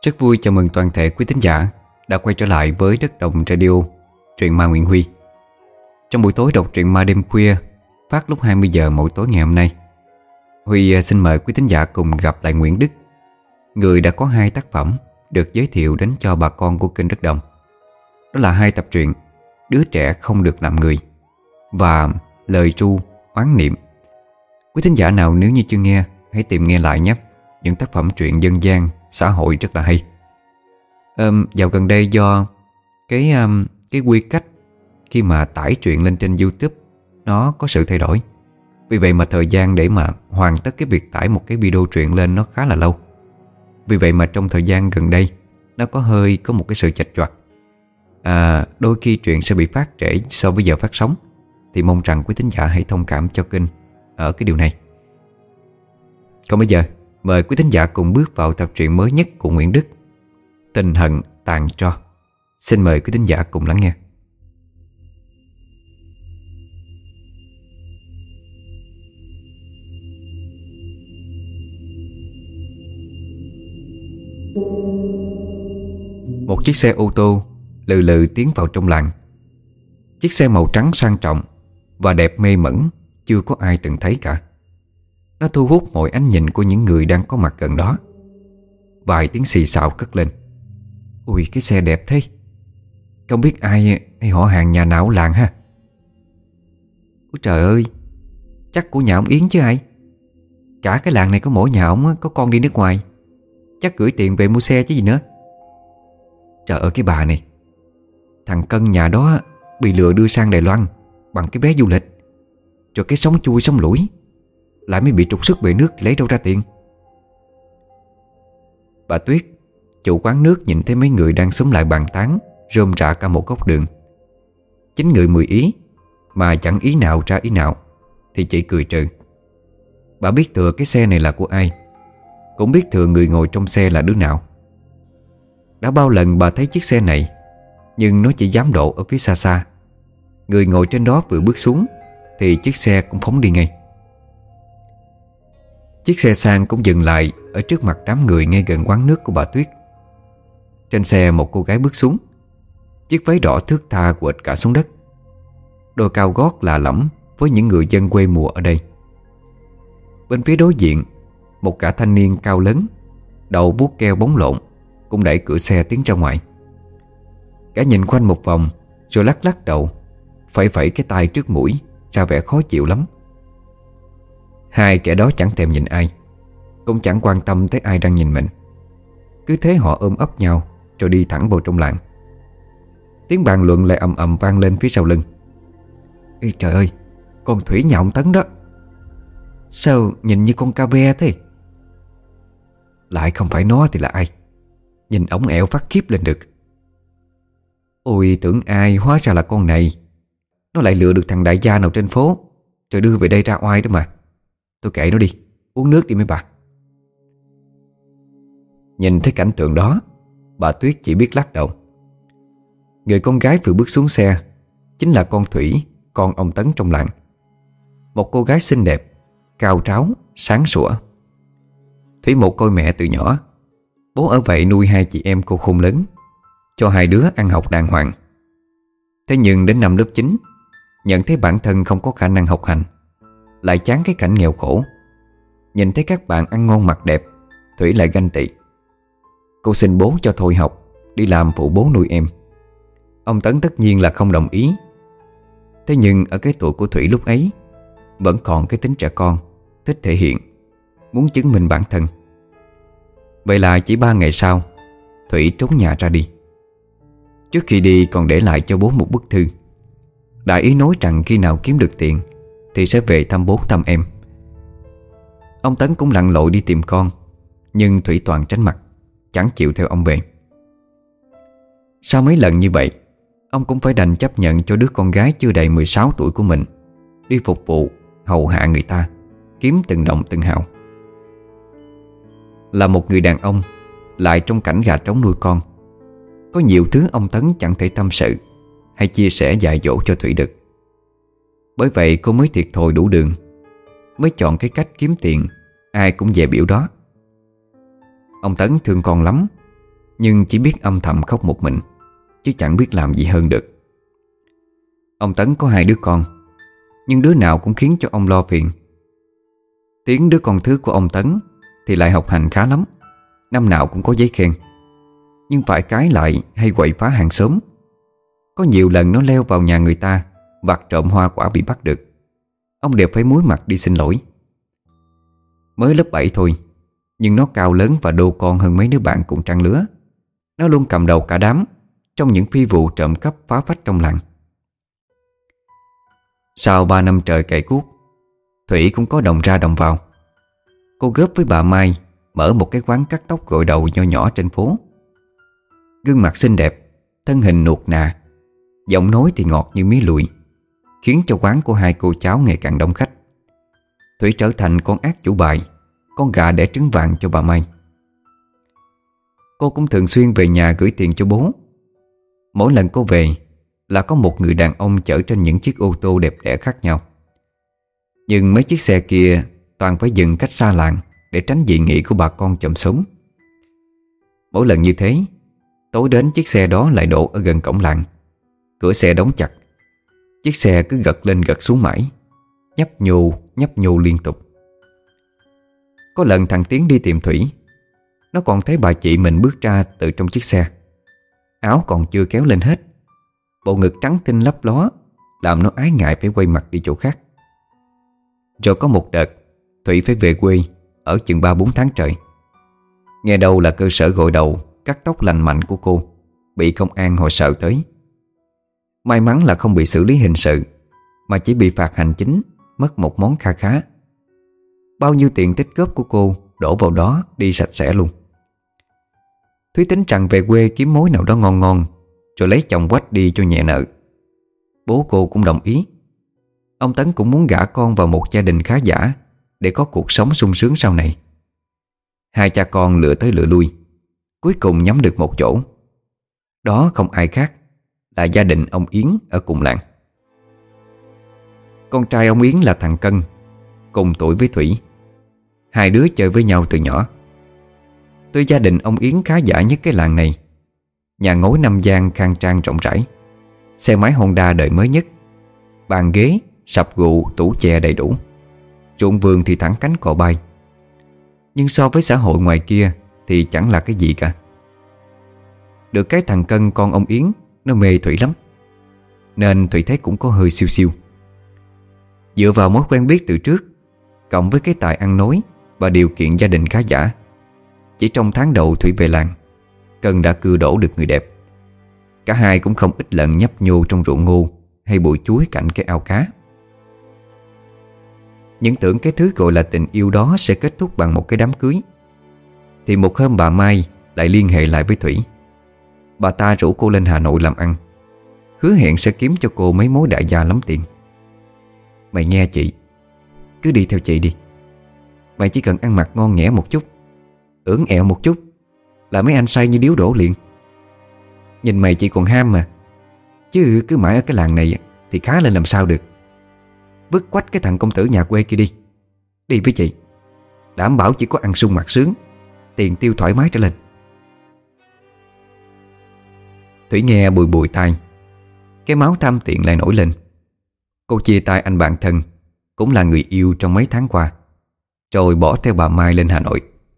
Rất vui chào mừng toàn thể quý thính giả đã quay trở lại với Đất Đồng Radio, truyện ma Nguyễn Huy. Trong buổi tối đọc truyện ma đêm khuya phát lúc 20 giờ mỗi tối ngày hôm nay, Huy xin mời quý thính giả cùng gặp lại Nguyễn Đức, người đã có 2 tác phẩm được giới thiệu đến cho bà con của kênh Đất Đồng. Đó là 2 tập truyện Đứa trẻ không được làm người và Lời ru oán niệm. Quý thính giả nào nếu như chưa nghe, hãy tìm nghe lại nhé. Những tác phẩm truyện dân gian, xã hội rất là hay. Dạo gần đây do cái quy cách khi mà tải truyện lên trên YouTube nó có sự thay đổi. Vì vậy mà thời gian để mà hoàn tất cái việc tải một cái video truyện lên nó khá là lâu. Vì vậy mà trong thời gian gần đây nó có một cái sự chệch choạc. Đôi khi truyện sẽ bị phát trễ so với giờ phát sóng, thì mong rằng quý thính giả hãy thông cảm cho kênh ở cái điều này. Còn bây giờ mời quý thính giả cùng bước vào tập truyện mới nhất của Nguyễn Đức, Tình hận tàn tro. Xin mời quý thính giả cùng lắng nghe. Một chiếc xe ô tô lừ lừ tiến vào trong làng. Chiếc xe màu trắng sang trọng và đẹp mê mẩn, chưa có ai từng thấy cả. Nó thu hút mọi ánh nhìn của những người đang có mặt gần đó. Vài tiếng xì xào cất lên. Ui, cái xe đẹp thế, không biết ai hay họ hàng nhà nào ở làng ha. Ôi trời ơi, chắc của nhà ông Yến chứ ai. Cả cái làng này có mỗi nhà ông có con đi nước ngoài, chắc gửi tiền về mua xe chứ gì nữa. Trời ơi cái bà này, thằng Cân nhà đó bị lừa đưa sang Đài Loan bằng cái vé du lịch, rồi cái sống chui sống lủi, lại mới bị trục xuất về nước thì lấy đâu ra tiền. Bà Tuyết, chủ quán nước, nhìn thấy mấy người đang xúm lại bàn tán rôm rả cả một góc đường. 9 người 10 ý, mà chẳng ý nào ra ý nào, thì chỉ cười trừ. Bà biết thừa cái xe này là của ai, cũng biết thừa người ngồi trong xe là đứa nào. Đã bao lần bà thấy chiếc xe này, nhưng nó chỉ dám đổ ở phía xa xa. Người ngồi trên đó vừa bước xuống thì chiếc xe cũng phóng đi ngay. Chiếc xe sang cũng dừng lại ở trước mặt đám người ngay gần quán nước của bà Tuyết. Trên xe một cô gái bước xuống, chiếc váy đỏ thướt tha quệt cả xuống đất, đôi cao gót lạ lẫm với những người dân quê mùa ở đây. Bên phía đối diện, một gã thanh niên cao lớn, đầu vuốt keo bóng lộn, cũng đẩy cửa xe tiến ra ngoài. Gã nhìn quanh một vòng rồi lắc lắc đầu, phẩy phẩy cái tay trước mũi, ra vẻ khó chịu lắm. Hai kẻ đó chẳng thèm nhìn ai, cũng chẳng quan tâm tới ai đang nhìn mình. Cứ thế họ ôm ấp nhau rồi đi thẳng vào trong làng. Tiếng bàn luận lại ầm ầm vang lên phía sau lưng. Ê trời ơi, con Thủy nhà ông Tấn đó, sao nhìn như con ca ve thế? Lại không phải nó thì là ai? Nhìn ổng ẹo phát khiếp lên được. Ôi tưởng ai, hóa ra là con này. Nó lại lừa được thằng đại gia nào trên phố, rồi đưa về đây ra oai đó mà. Tôi kệ nó đi, uống nước đi mấy bà. Nhìn thấy cảnh tượng đó, bà Tuyết chỉ biết lắc đầu. Người con gái vừa bước xuống xe chính là con Thủy, con ông Tấn trong làng. Một cô gái xinh đẹp, cao ráo, sáng sủa. Thủy mồ côi mẹ từ nhỏ, bố ở vậy nuôi 2 chị em cô khôn lớn, cho 2 đứa ăn học đàng hoàng. Thế nhưng đến năm lớp 9, nhận thấy bản thân không có khả năng học hành, lại chán cái cảnh nghèo khổ. Nhìn thấy các bạn ăn ngon mặc đẹp, Thủy lại ganh tị. Cô xin bố cho thôi học, đi làm phụ bố nuôi em. Ông Tấn tất nhiên là không đồng ý. Thế nhưng ở cái tuổi của Thủy lúc ấy vẫn còn cái tính trẻ con, thích thể hiện, muốn chứng minh bản thân. Vậy là chỉ 3 ngày sau, Thủy trốn nhà ra đi. Trước khi đi còn để lại cho bố một bức thư, đại ý nói rằng khi nào kiếm được tiền thì sẽ về thăm bố thăm em. Ông Tấn cũng lặn lội đi tìm con, nhưng Thủy toàn tránh mặt, chẳng chịu theo ông về. Sau mấy lần như vậy, ông cũng phải đành chấp nhận cho đứa con gái chưa đầy 16 tuổi của mình đi phục vụ, hầu hạ người ta, kiếm từng đồng từng hào. Là một người đàn ông, lại trong cảnh gà trống nuôi con, có nhiều thứ ông Tấn chẳng thể tâm sự hay chia sẻ dạy dỗ cho Thủy được. Bởi vậy cô mới thiệt thòi đủ đường, mới chọn cái cách kiếm tiền ai cũng dè biểu đó. Ông Tấn thương con lắm, nhưng chỉ biết âm thầm khóc một mình, chứ chẳng biết làm gì hơn được. Ông Tấn có 2 đứa con, nhưng đứa nào cũng khiến cho ông lo phiền. Tiếng đứa con thứ của ông Tấn thì lại học hành khá lắm, năm nào cũng có giấy khen. Nhưng phải cái lại hay quậy phá hàng xóm. Có nhiều lần nó leo vào nhà người ta vặt trộm hoa quả bị bắt được, ông đều phải muối mặt đi xin lỗi. Mới lớp 7 thôi, nhưng nó cao lớn và đô con hơn mấy đứa bạn cùng trang lứa. Nó luôn cầm đầu cả đám trong những phi vụ trộm cắp phá phách trong làng. Sau 3 năm trời cày cuốc, Thủy cũng có đồng ra đồng vào. Cô góp với bà Mai mở một cái quán cắt tóc gội đầu nho nhỏ trên phố. Gương mặt xinh đẹp, thân hình nuột nà, giọng nói thì ngọt như mía lùi, khiến cho quán của 2 cô cháu ngày càng đông khách. Thủy trở thành con ác chủ bài, con gà đẻ trứng vàng cho bà Mai. Cô cũng thường xuyên về nhà gửi tiền cho bố. Mỗi lần cô về là có một người đàn ông chở trên những chiếc ô tô đẹp đẽ khác nhau. Nhưng mấy chiếc xe kia toàn phải dừng cách xa làng để tránh dị nghị của bà con chòm xóm. Mỗi lần như thế, tối đến chiếc xe đó lại đổ ở gần cổng làng. Cửa xe đóng chặt, chiếc xe cứ gật lên gật xuống mãi, nhấp nhô liên tục. Có lần thằng Tiến đi tìm Thủy, nó còn thấy bà chị mình bước ra từ trong chiếc xe. Áo còn chưa kéo lên hết, bộ ngực trắng tinh lấp ló làm nó ái ngại phải quay mặt đi chỗ khác. Rồi có một đợt Thủy phải về quê ở chừng 3-4 tháng trời. Nghe đâu là cơ sở gội đầu cắt tóc lành mạnh của cô bị công an họ sợ tới. May mắn là không bị xử lý hình sự, mà chỉ bị phạt hành chính, mất một món kha khá. Bao nhiêu tiền tích góp của cô đổ vào đó đi sạch sẽ luôn. Thúy tính rằng về quê kiếm mối nào đó ngon ngon rồi lấy chồng quách đi cho nhẹ nợ. Bố cô cũng đồng ý. Ông Tấn cũng muốn gả con vào một gia đình khá giả để có cuộc sống sung sướng sau này. 2 cha con lựa tới lựa lui, cuối cùng nhắm được một chỗ. Đó không ai khác là gia đình ông Yến ở cùng làng. Con trai ông Yến là thằng Cân, cùng tuổi với Thủy. 2 đứa chơi với nhau từ nhỏ. Tuy gia đình ông Yến khá giả nhất cái làng này, nhà ngói 5 gian khang trang rộng rãi, xe máy Honda đời mới nhất, bàn ghế, sập gụ, tủ chè đầy đủ, ruộng vườn thì thẳng cánh cò bay. Nhưng so với xã hội ngoài kia thì chẳng là cái gì cả. Được cái thằng Cân con ông Yến nó mê Thủy lắm, nên Thủy thấy cũng có hơi siêu siêu. Dựa vào mối quen biết từ trước, cộng với cái tài ăn nói và điều kiện gia đình khá giả, chỉ trong tháng đầu Thủy về làng, Cân đã cưa đổ được người đẹp. Cả hai cũng không ít lần nhấp nhô trong ruộng ngô hay bụi chuối cạnh cái ao cá. Những tưởng cái thứ gọi là tình yêu đó sẽ kết thúc bằng một cái đám cưới, thì một hôm bà Mai lại liên hệ lại với Thủy. Bà ta rủ cô lên Hà Nội làm ăn, hứa hẹn sẽ kiếm cho cô mấy mối đại gia lắm tiền. Mày nghe chị, cứ đi theo chị đi. Mày chỉ cần ăn mặc ngon nghẻ một chút, ưỡn ẹo một chút là mấy anh say như điếu đổ liền. Nhìn mày chị còn ham mà, chứ cứ mãi ở cái làng này thì khá lên làm sao được. Vứt quách cái thằng công tử nhà quê kia đi. Đi với chị, đảm bảo chỉ có ăn sung mặc sướng, tiền tiêu thoải mái trở lên. Thủy nghe bùi bùi tai, cái máu tham tiền lại nổi lên. Cô chia tay anh bạn thân, cũng là người yêu trong mấy tháng qua, rồi bỏ theo bà Mai lên Hà Nội.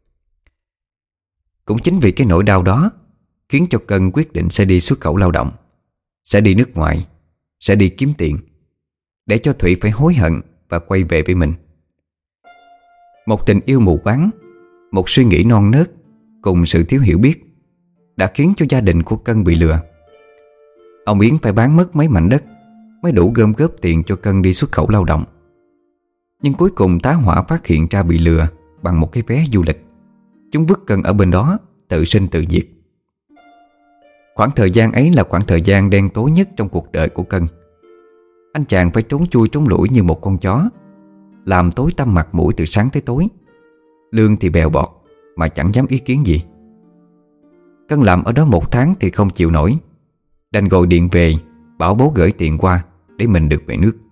Cũng chính vì cái nỗi đau đó khiến cho Cân quyết định sẽ đi xuất khẩu lao động, sẽ đi nước ngoài, sẽ đi kiếm tiền, để cho Thủy phải hối hận và quay về với mình. Một tình yêu mù quáng, một suy nghĩ non nớt cùng sự thiếu hiểu biết đã khiến cho gia đình của Cân bị lừa. Ông Yến phải bán mất mấy mảnh đất mới đủ gom góp tiền cho Cân đi xuất khẩu lao động. Nhưng cuối cùng tá hỏa phát hiện ra bị lừa bằng một cái vé du lịch. Chúng vứt Cân ở bên đó, tự sinh tự diệt. Khoảng thời gian ấy là khoảng thời gian đen tối nhất trong cuộc đời của Cân. Anh chàng phải trốn chui trốn lủi như một con chó, làm tối tăm mặt mũi từ sáng tới tối. Lương thì bèo bọt mà chẳng dám ý kiến gì. Cân làm ở đó 1 tháng thì không chịu nổi, đành gọi điện về bảo bố gửi tiền qua để mình được về nước.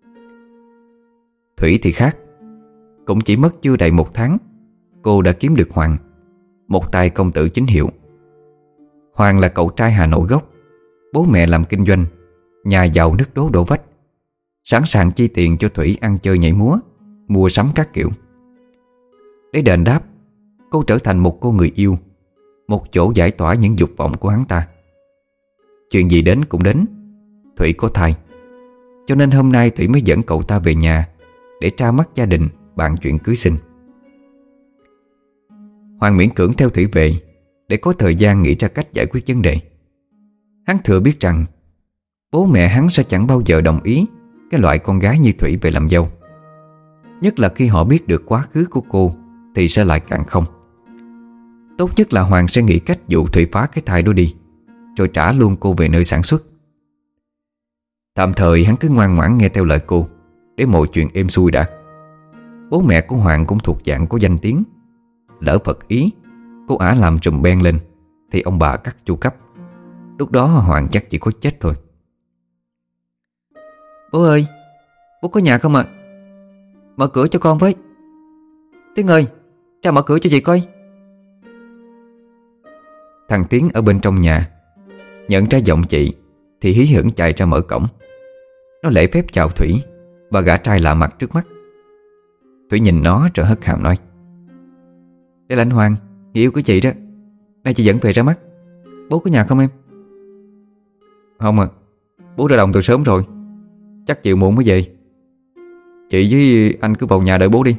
Thủy thì khác. Cũng chỉ mất chưa đầy 1 tháng, cô đã kiếm được Hoàng, một tài công tử chính hiệu. Hoàng là cậu trai Hà Nội gốc, bố mẹ làm kinh doanh, nhà giàu nứt đố đổ vách, sẵn sàng chi tiền cho Thủy ăn chơi nhảy múa, mua sắm các kiểu. Để đền đáp, cô trở thành một cô người yêu, một chỗ giải tỏa những dục vọng của hắn ta. Chuyện gì đến cũng đến, Thủy có thai, cho nên hôm nay Thủy mới dẫn cậu ta về nhà để tra mắt gia đình bàn chuyện cưới xin. Hoàng miễn cưỡng theo Thủy về để có thời gian nghĩ ra cách giải quyết vấn đề. Hắn thừa biết rằng bố mẹ hắn sẽ chẳng bao giờ đồng ý cái loại con gái như Thủy về làm dâu. Nhất là khi họ biết được quá khứ của cô thì sẽ lại càng không. Tốt nhất là Hoàng sẽ nghĩ cách dụ Thủy phá cái thai đó đi, rồi trả luôn cô về nơi sản xuất. Tạm thời hắn cứ ngoan ngoãn nghe theo lời cô, để mọi chuyện êm xuôi đã. Bố mẹ của Hoàng cũng thuộc dạng có danh tiếng, lỡ phật ý cô ả làm trùm beng lên thì ông bà cắt chu cấp. Lúc đó Hoàng chắc chỉ có chết thôi. Bố ơi, bố có nhà không ạ? Mở cửa cho con với. Tiến ơi, ra mở cửa cho chị coi. Thằng Tiến ở bên trong nhà nhận ra giọng chị thì hí hửng chạy ra mở cổng. Nó lễ phép chào Thủy và gã trai lạ mặt trước mắt. Thủy nhìn nó rồi hất hàm nói: Đây là anh Hoàng, người yêu của chị đó. Nay chị dẫn về ra mắt. Bố có nhà không em? Không à, bố ra đồng từ sớm rồi, chắc chiều muộn mới về. Chị với anh cứ vào nhà đợi bố đi.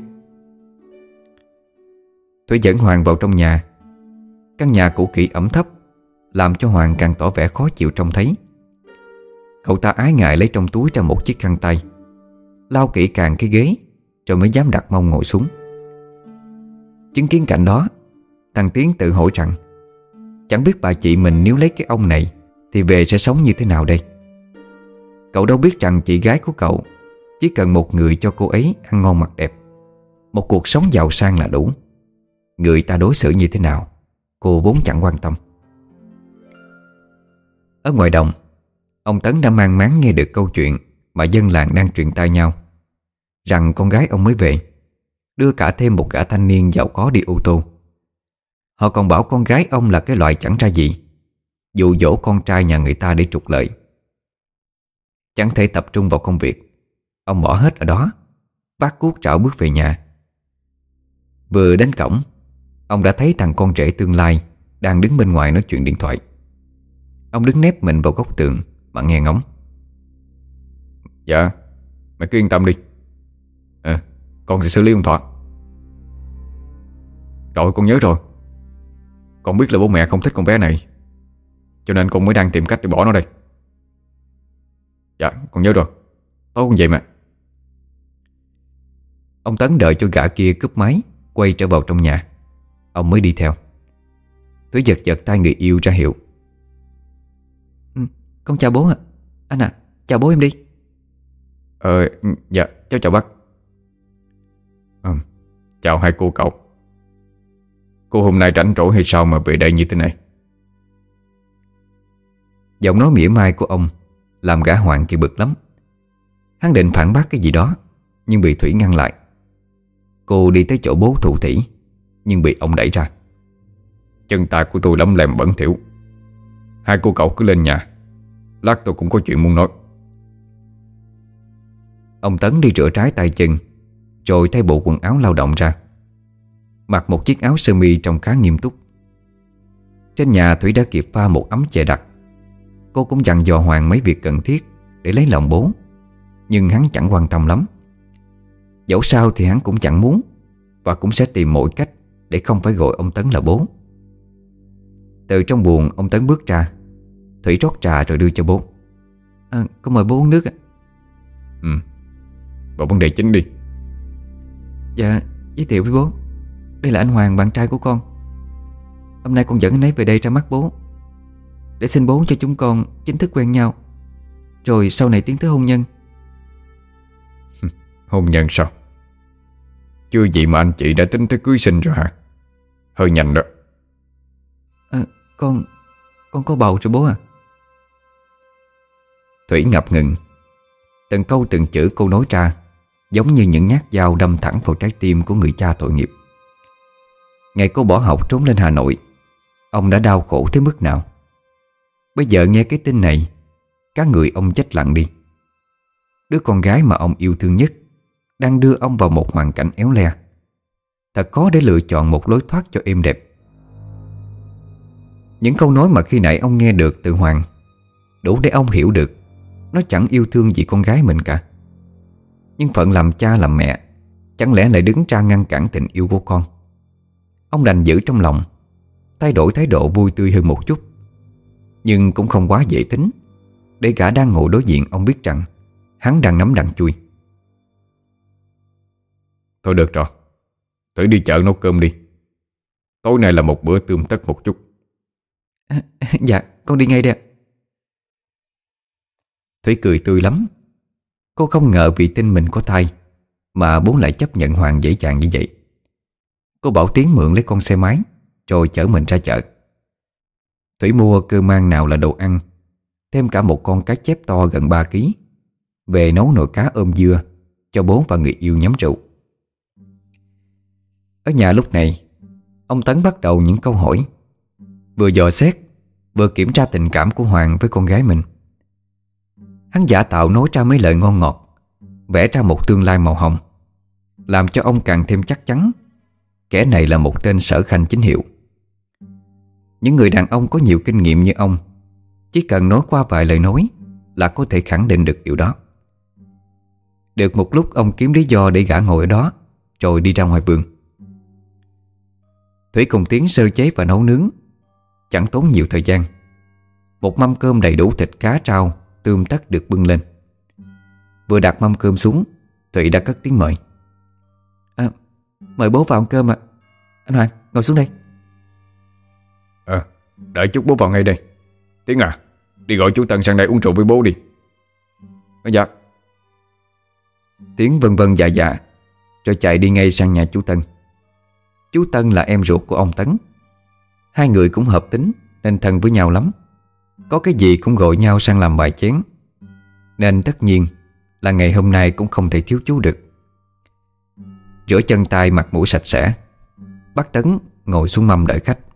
Thủy dẫn Hoàng vào trong nhà. Căn nhà cũ kỹ ẩm thấp làm cho Hoàng càng tỏ vẻ khó chịu trông thấy. Cậu ta ái ngại lấy trong túi ra một chiếc khăn tay, lau kỹ càng cái ghế, rồi mới dám đặt mông ngồi xuống. Chứng kiến cảnh đó, thằng Tiến tự hỏi rằng chẳng biết bà chị mình nếu lấy cái ông này thì về sẽ sống như thế nào đây. Cậu đâu biết rằng chị gái của cậu chỉ cần một người cho cô ấy ăn ngon mặc đẹp, một cuộc sống giàu sang là đủ. Người ta đối xử như thế nào cô vốn chẳng quan tâm. Ở ngoài đồng, ông Tấn đã mang máng nghe được câu chuyện mà dân làng đang truyền tai nhau, rằng con gái ông mới về, đưa cả thêm một gã thanh niên giàu có đi ô tô. Họ còn bảo con gái ông là cái loại chẳng ra gì, dụ dỗ con trai nhà người ta để trục lợi. Chẳng thể tập trung vào công việc, ông bỏ hết ở đó, vác cuốc trảo bước về nhà. Vừa đến cổng, ông đã thấy thằng con rể tương lai đang đứng bên ngoài nói chuyện điện thoại. Ông đứng nép mình vào góc tường mà nghe ngóng. Dạ, mày cứ yên tâm đi. Con sẽ xử lý ông Thọ. Rồi con nhớ rồi. Con biết là bố mẹ không thích con bé này, cho nên con mới đang tìm cách để bỏ nó đây. Dạ, con nhớ rồi. Tối con về mà. Ông Tấn đợi cho gã kia cúp máy, quay trở vào trong nhà, ông mới đi theo. Thủy giật giật tay người yêu ra hiệu. Con chào bố ạ. Anh à, chào bố em đi. Dạ, cháu chào bác. Chào hai cô cậu. Cô hôm nay rảnh rỗi hay sao mà về đây như thế này? Giọng nói mỉa mai của ông làm gã Hoàng kia bực lắm. Hắn định phản bác cái gì đó, nhưng bị Thủy ngăn lại. Cô đi tới chỗ bố thủ thỉ, nhưng bị ông đẩy ra. Chân tay của tôi lấm lem bẩn thỉu. Hai cô cậu cứ lên nhà, lát tôi cũng có chuyện muốn nói. Ông Tấn đi rửa trái tay chân, rồi thay bộ quần áo lao động ra, mặc một chiếc áo sơ mi trông khá nghiêm túc. Trên nhà Thủy đã kịp pha một ấm chè đặc. Cô cũng dặn dò Hoàng mấy việc cần thiết để lấy lòng bố, nhưng hắn chẳng quan tâm lắm. Dẫu sao thì hắn cũng chẳng muốn, và cũng sẽ tìm mọi cách để không phải gọi ông Tấn là bố. Từ trong buồng ông Tấn bước ra. Thủy rót trà rồi đưa cho bố. Con mời bố uống nước ạ. Vào vấn đề chính đi. Dạ, giới thiệu với bố, đây là anh Hoàng, bạn trai của con. Hôm nay con dẫn anh ấy về đây ra mắt bố, để xin bố cho chúng con chính thức quen nhau, rồi sau này tiến tới hôn nhân. Hôn nhân sao? Chưa gì mà anh chị đã tính tới cưới xin rồi hả? Hơi nhanh đó. Con có bầu rồi bố à. Thủy ngập ngừng. Từng câu từng chữ cô nói ra giống như những nhát dao đâm thẳng vào trái tim của người cha tội nghiệp. Ngày cô bỏ học trốn lên Hà Nội, ông đã đau khổ tới mức nào. Bây giờ nghe cái tin này, cả người ông chết lặng đi. Đứa con gái mà ông yêu thương nhất đang đưa ông vào một hoàn cảnh éo le. Thật khó để lựa chọn một lối thoát cho êm đẹp. Những câu nói mà khi nãy ông nghe được từ Hoàng đủ để ông hiểu được nó chẳng yêu thương gì con gái mình cả. Nhưng phận làm cha làm mẹ chẳng lẽ lại đứng ra ngăn cản tình yêu của con. Ông đành giữ trong lòng, thay đổi thái độ vui tươi hơn một chút. Nhưng cũng không quá dễ tính, để gã đang ngồi đối diện ông biết rằng hắn đang nắm đằng chui. Thôi được rồi, Thủy đi chợ nấu cơm đi. Tối nay là một bữa tươm tất một chút. Dạ con đi ngay đây ạ. Thủy cười tươi lắm. Cô không ngờ vì tin mình có thai mà bố lại chấp nhận Hoàng dễ dàng như vậy. Cô bảo Tiến mượn lấy con xe máy rồi chở mình ra chợ. Thủy mua cơ mang nào là đồ ăn, thêm cả một con cá chép to gần 3 kg, về nấu nồi cá ôm dưa cho bố và người yêu nhắm rượu. Ở nhà lúc này, ông Tấn bắt đầu những câu hỏi, vừa dò xét vừa kiểm tra tình cảm của Hoàng với con gái mình. Hắn giả tạo nói ra mấy lời ngon ngọt, vẽ ra một tương lai màu hồng, làm cho ông càng thêm chắc chắn kẻ này là một tên sở khanh chính hiệu. Những người đàn ông có nhiều kinh nghiệm như ông chỉ cần nói qua vài lời nói là có thể khẳng định được điều đó. Được một lúc ông kiếm lý do để gã ngồi ở đó, rồi đi ra ngoài vườn. Thủy cùng Tiến sơ chế và nấu nướng, chẳng tốn nhiều thời gian. Một mâm cơm đầy đủ thịt cá rau tươm tất được bưng lên. Vừa đặt mâm cơm xuống, Thủy đã cất tiếng mời. Mời bố vào ăn cơm ạ. Anh Hoàng, ngồi xuống đây. Đợi chút bố vào ngay đây. Tiến à, đi gọi chú Tân sang đây uống rượu với bố đi. Dạ. Tiến vân vân dạ dạ, rồi chạy đi ngay sang nhà chú Tân. Chú Tân là em ruột của ông Tấn. Hai người cũng hợp tính nên thân với nhau lắm. Có cái gì cũng gọi nhau sang làm vài chén. Nên tất nhiên là ngày hôm nay cũng không thể thiếu chú được. Rửa chân tay mặt mũi sạch sẽ, bác Tấn ngồi xuống mâm đợi khách.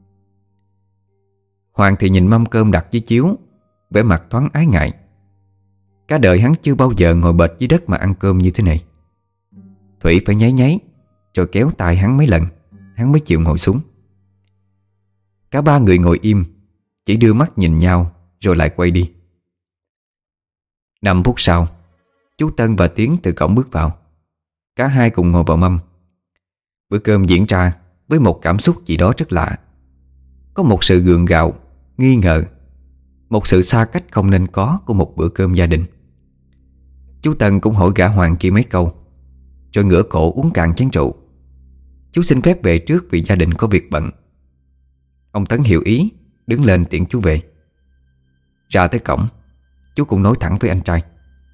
Hoàng thì nhìn mâm cơm đặt dưới chiếu, vẻ mặt thoáng ái ngại. Cả đời hắn chưa bao giờ ngồi bệt dưới đất mà ăn cơm như thế này. Thủy phải nháy nháy rồi kéo tay hắn mấy lần, hắn mới chịu ngồi xuống. Cả ba người ngồi im, chỉ đưa mắt nhìn nhau rồi lại quay đi. 5 phút sau, chú Tân và Tiến từ cổng bước vào. Cả hai cùng ngồi vào mâm. Bữa cơm diễn ra với một cảm xúc gì đó rất lạ. Có một sự gượng gạo, nghi ngờ, một sự xa cách không nên có của một bữa cơm gia đình. Chú Tân cũng hỏi gã Hoàng kia mấy câu, rồi ngửa cổ uống cạn chén rượu. Chú xin phép về trước vì gia đình có việc bận. Ông Tấn hiểu ý, đứng lên tiễn chú về. Ra tới cổng, chú cũng nói thẳng với anh trai.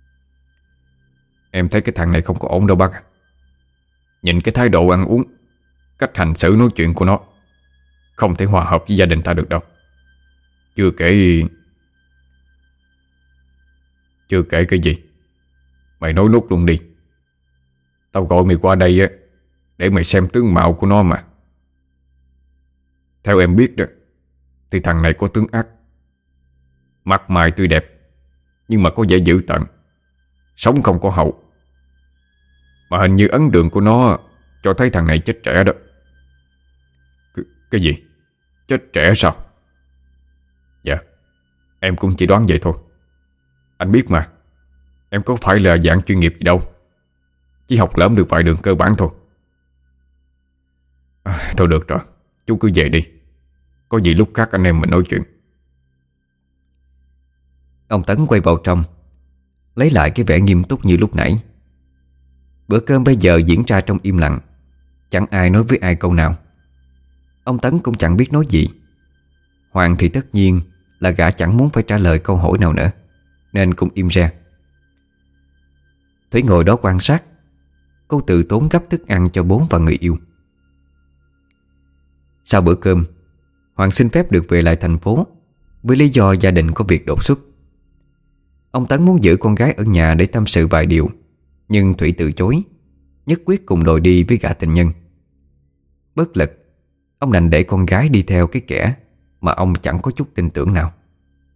Em thấy cái thằng này không có ổn đâu bác à. Nhìn cái thái độ ăn uống, cách hành xử nói chuyện của nó, không thể hòa hợp với gia đình ta được đâu. Chưa kể cái gì. Mày nói nốt luôn đi. Tao gọi mày qua đây á để mày xem tướng mạo của nó mà. Theo em biết đó, thì thằng này có tướng ác. Mặt mày tươi đẹp, nhưng mà có vẻ dữ tợn, sống không có hậu. Mà hình như ấn tượng của nó cho thấy thằng này chết trẻ đó. Cái gì? Chết trẻ sao? Dạ, em cũng chỉ đoán vậy thôi. Anh biết mà, em có phải là dạng chuyên nghiệp gì đâu, chỉ học lỏm được vài đường cơ bản thôi. Thôi được rồi, chú cứ về đi. Có gì lúc khác anh em mình nói chuyện. Ông Tấn quay vào trong, lấy lại cái vẻ nghiêm túc như lúc nãy. Bữa cơm bây giờ diễn ra trong im lặng, chẳng ai nói với ai câu nào. Ông Tấn cũng chẳng biết nói gì. Hoàng thì tất nhiên là gã chẳng muốn phải trả lời câu hỏi nào nữa, nên cũng im re. Thủy ngồi đó quan sát. Cô tự tốn gấp thức ăn cho bố và người yêu. Sau bữa cơm, Hoàng xin phép được về lại thành phố với lý do gia đình có việc đột xuất. Ông Tấn muốn giữ con gái ở nhà để tâm sự vài điều, nhưng Thủy từ chối, nhất quyết cùng đòi đi với gã tình nhân. Bất lực, ông đành để con gái đi theo cái kẻ mà ông chẳng có chút tin tưởng nào.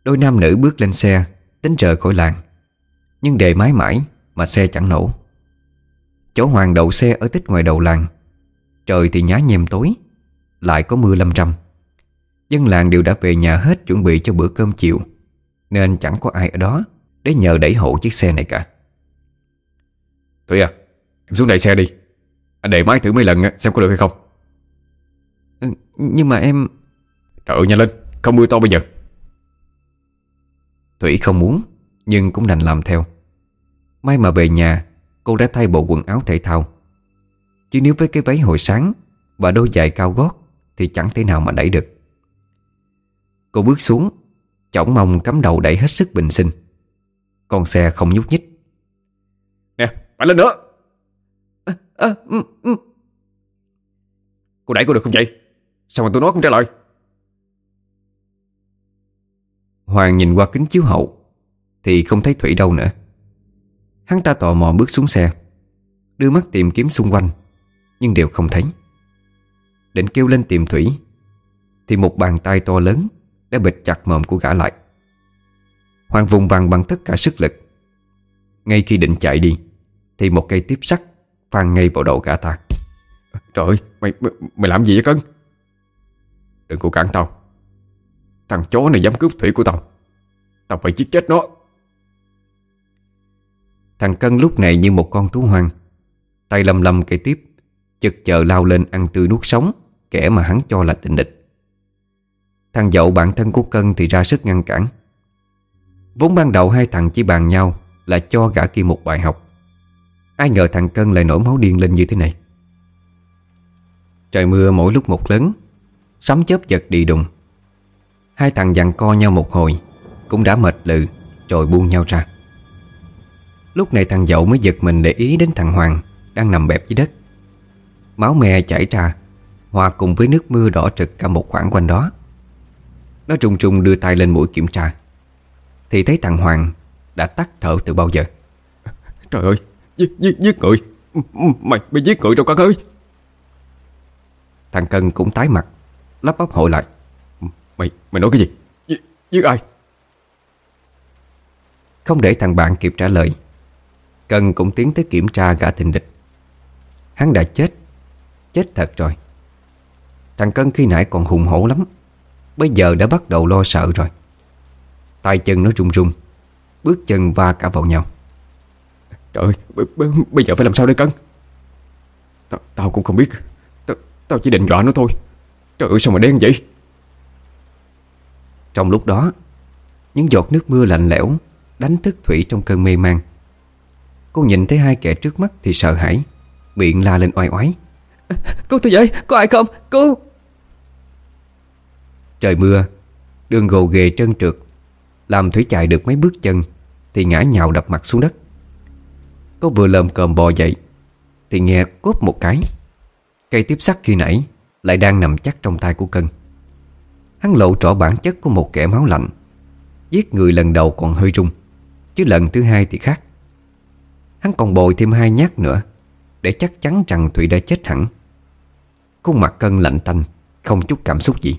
Đôi nam nữ bước lên xe, tính rời khỏi làng. Nhưng đề mái mãi mà xe chẳng nổ. Chỗ Hoàng đậu xe ở tích ngoài đầu làng. Trời thì nhá nhem tối, lại có mưa lâm râm. Dân làng đều đã về nhà hết, chuẩn bị cho bữa cơm chiều, nên chẳng có ai ở đó để nhờ đẩy hộ chiếc xe này cả. Thủy à, em xuống đẩy xe đi. Anh để máy thử mấy lần xem có được hay không. Nhưng mà em... Trời ơi, nhanh lên, không mưa to bây giờ. Thủy không muốn, nhưng cũng đành làm theo. May mà về nhà cô đã thay bộ quần áo thể thao, chứ nếu với cái váy hồi sáng và đôi giày cao gót thì chẳng thể nào mà đẩy được. Cô bước xuống, chỏng mông cắm đầu đẩy hết sức bình sinh. Con xe không nhúc nhích. Nè, phải lên nữa. Cô đẩy cô được không vậy? Sao mà tôi nói không trả lời? Hoàng nhìn qua kính chiếu hậu thì không thấy Thủy đâu nữa. Hắn ta tò mò bước xuống xe, đưa mắt tìm kiếm xung quanh, nhưng đều không thấy. Định kêu lên tìm Thủy thì một bàn tay to lớn đã bịt chặt mồm của gã lại. Hoàng vùng vằng bằng tất cả sức lực. Ngay khi định chạy đi thì một cây tiếp sắt phang ngay vào đầu gã ta. Trời ơi, mày làm gì vậy Cân? Đừng có cản tao. Thằng chó này dám cướp Thủy của tao, tao phải giết chết nó. Thằng Cân lúc này như một con thú hoang, tay lầm lầm cây tiếp, chực chờ lao lên ăn tươi nuốt sống kẻ mà hắn cho là tình địch. Thằng Dậu bạn thân của Cân thì ra sức ngăn cản. Vốn ban đầu hai thằng chỉ bàn nhau là cho gã kia một bài học. Ai ngờ thằng Cân lại nổi máu điên lên như thế này. Trời mưa mỗi lúc một lớn, sấm chớp giật đi đùng. Hai thằng giằng co nhau một hồi cũng đã mệt lừ, rồi buông nhau ra. Lúc này thằng Dậu mới giật mình để ý đến thằng Hoàng đang nằm bẹp dưới đất. Máu me chảy ra, hòa cùng với nước mưa đỏ rực cả một khoảng quanh đó. Nó trùng trùng đưa tay lên mũi kiểm tra thì thấy thằng Hoàng đã tắt thở từ bao giờ. Trời ơi, giết người. Mày giết người đâu Cân ơi. Thằng Cân cũng tái mặt, lắp bắp hỏi lại. Mày nói cái gì? Giết ai? Không để thằng bạn kịp trả lời, Cân cũng tiến tới kiểm tra gã tình địch. Hắn đã chết thật rồi. Thằng Cân khi nãy còn hùng hổ lắm, bây giờ đã bắt đầu lo sợ rồi. Tay chân nó run run, bước chân va cả vào nhau. Trời ơi, bây giờ phải làm sao đây Cân? Tao cũng không biết. Tao chỉ định dọa nó thôi. Trời ơi, sao mà đen vậy? Trong lúc đó, những giọt nước mưa lạnh lẽo đánh thức Thủy trong cơn mê man. Cô nhìn thấy hai kẻ trước mắt thì sợ hãi, miệng la lên oai oái. Cô tôi vậy, có ai không? Cô! Trời mưa, đường gồ ghề trơn trượt, làm Thủy chạy được mấy bước chân thì ngã nhào đập mặt xuống đất. Cô vừa lồm cồm bò dậy thì nghe cốp một cái. Cây tiếp sắt khi nãy lại đang nằm chắc trong tay của Cân. Hắn lộ rõ bản chất của một kẻ máu lạnh. Giết người lần đầu còn hơi run, chứ lần thứ hai thì khác. Hắn còn bồi thêm 2 nhát nữa để chắc chắn rằng Thủy đã chết hẳn. Khuôn mặt Cân lạnh tanh, không chút cảm xúc gì.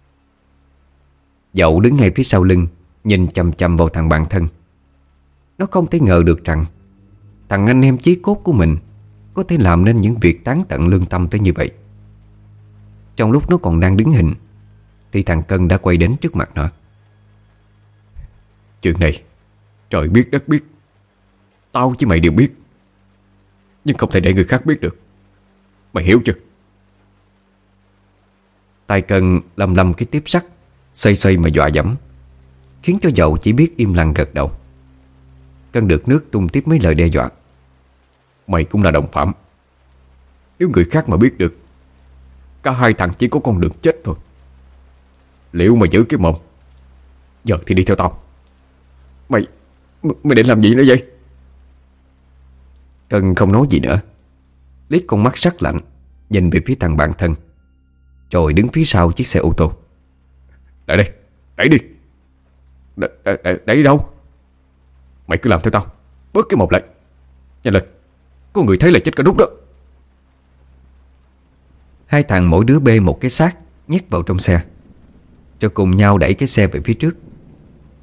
Dậu đứng ngay phía sau lưng, nhìn chằm chằm vào thằng bạn thân. Nó không thể ngờ được rằng thằng anh em chí cốt của mình có thể làm nên những việc tán tận lương tâm tới như vậy. Trong lúc nó còn đang đứng hình thì thằng Cân đã quay đến trước mặt nó. Chuyện này trời biết đất biết, tao với mày đều biết, nhưng không thể để người khác biết được. Mày hiểu chưa? Tay Cân lầm lầm cái tiếp sắt, xoay xoay mà dọa dẫm, khiến cho Dậu chỉ biết im lặng gật đầu. Cân được nước tung tiếp mấy lời đe dọa. Mày cũng là đồng phạm. Nếu người khác mà biết được, cả hai thằng chỉ có con đường chết thôi. Liệu mà giữ cái mồm, giờ thì đi theo tao. Mày định làm gì nữa vậy? Cân không nói gì nữa, liếc con mắt sắc lạnh nhìn về phía thằng bạn thân, rồi đứng phía sau chiếc xe ô tô. Lại đây, đẩy đi. Đẩy đi đâu? Mày cứ làm theo tao, bớt cái mồm lại. Nhanh lên, có người thấy là chết cả đúc đó. Hai thằng mỗi đứa bê một cái xác nhét vào trong xe, rồi cùng nhau đẩy cái xe về phía trước.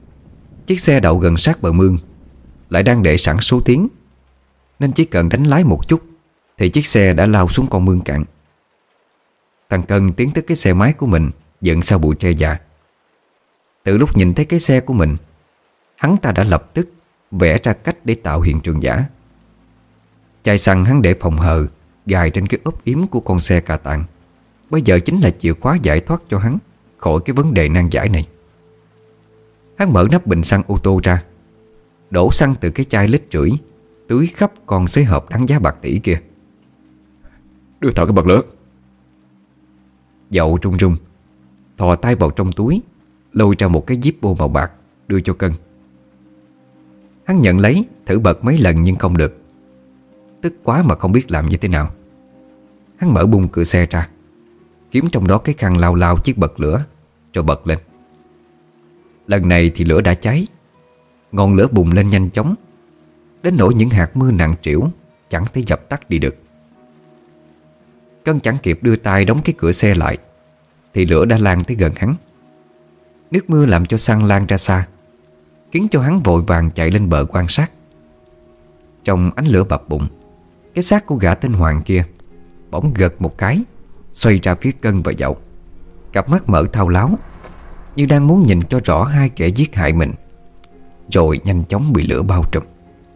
Chiếc xe đậu gần sát bờ mương, lại đang để sẵn số tiến, nên chỉ cần đánh lái một chút thì chiếc xe đã lao xuống con mương cạn. Thằng Cân tiến tới cái xe máy của mình dựng sau bụi tre già. Từ lúc nhìn thấy cái xe của mình, hắn ta đã lập tức vẽ ra cách để tạo hiện trường giả. Chai xăng hắn để phòng hờ gài trên cái ốp yếm của con xe cà tàng, bây giờ chính là chìa khóa giải thoát cho hắn khỏi cái vấn đề nan giải này. Hắn mở nắp bình xăng ô tô ra, đổ xăng từ cái chai lít rưỡi tưới khắp con xế hộp đáng giá bạc tỷ kia. Đưa thợ cái bật lửa. Dậu run run thò tay vào trong túi, lôi ra một cái Zippo màu bạc đưa cho Cân. Hắn nhận lấy thử bật mấy lần nhưng không được. Tức quá mà không biết làm như thế nào. Hắn mở bung cửa xe ra, kiếm trong đó cái khăn lau lau chiếc bật lửa, rồi bật lên. Lần này thì lửa đã cháy. Ngọn lửa bùng lên nhanh chóng, đến nỗi những hạt mưa nặng trĩu chẳng thể dập tắt đi được. Cân chẳng kịp đưa tay đóng cái cửa xe lại thì lửa đã lan tới gần hắn. Nước mưa làm cho xăng lan ra xa, khiến cho hắn vội vàng chạy lên bờ quan sát. Trong ánh lửa bập bùng, cái xác của gã tên Hoàng kia bỗng gật một cái, xoay ra phía Cân và Dậu. Cặp mắt mở thao láo, như đang muốn nhìn cho rõ hai kẻ giết hại mình, rồi nhanh chóng bị lửa bao trùm.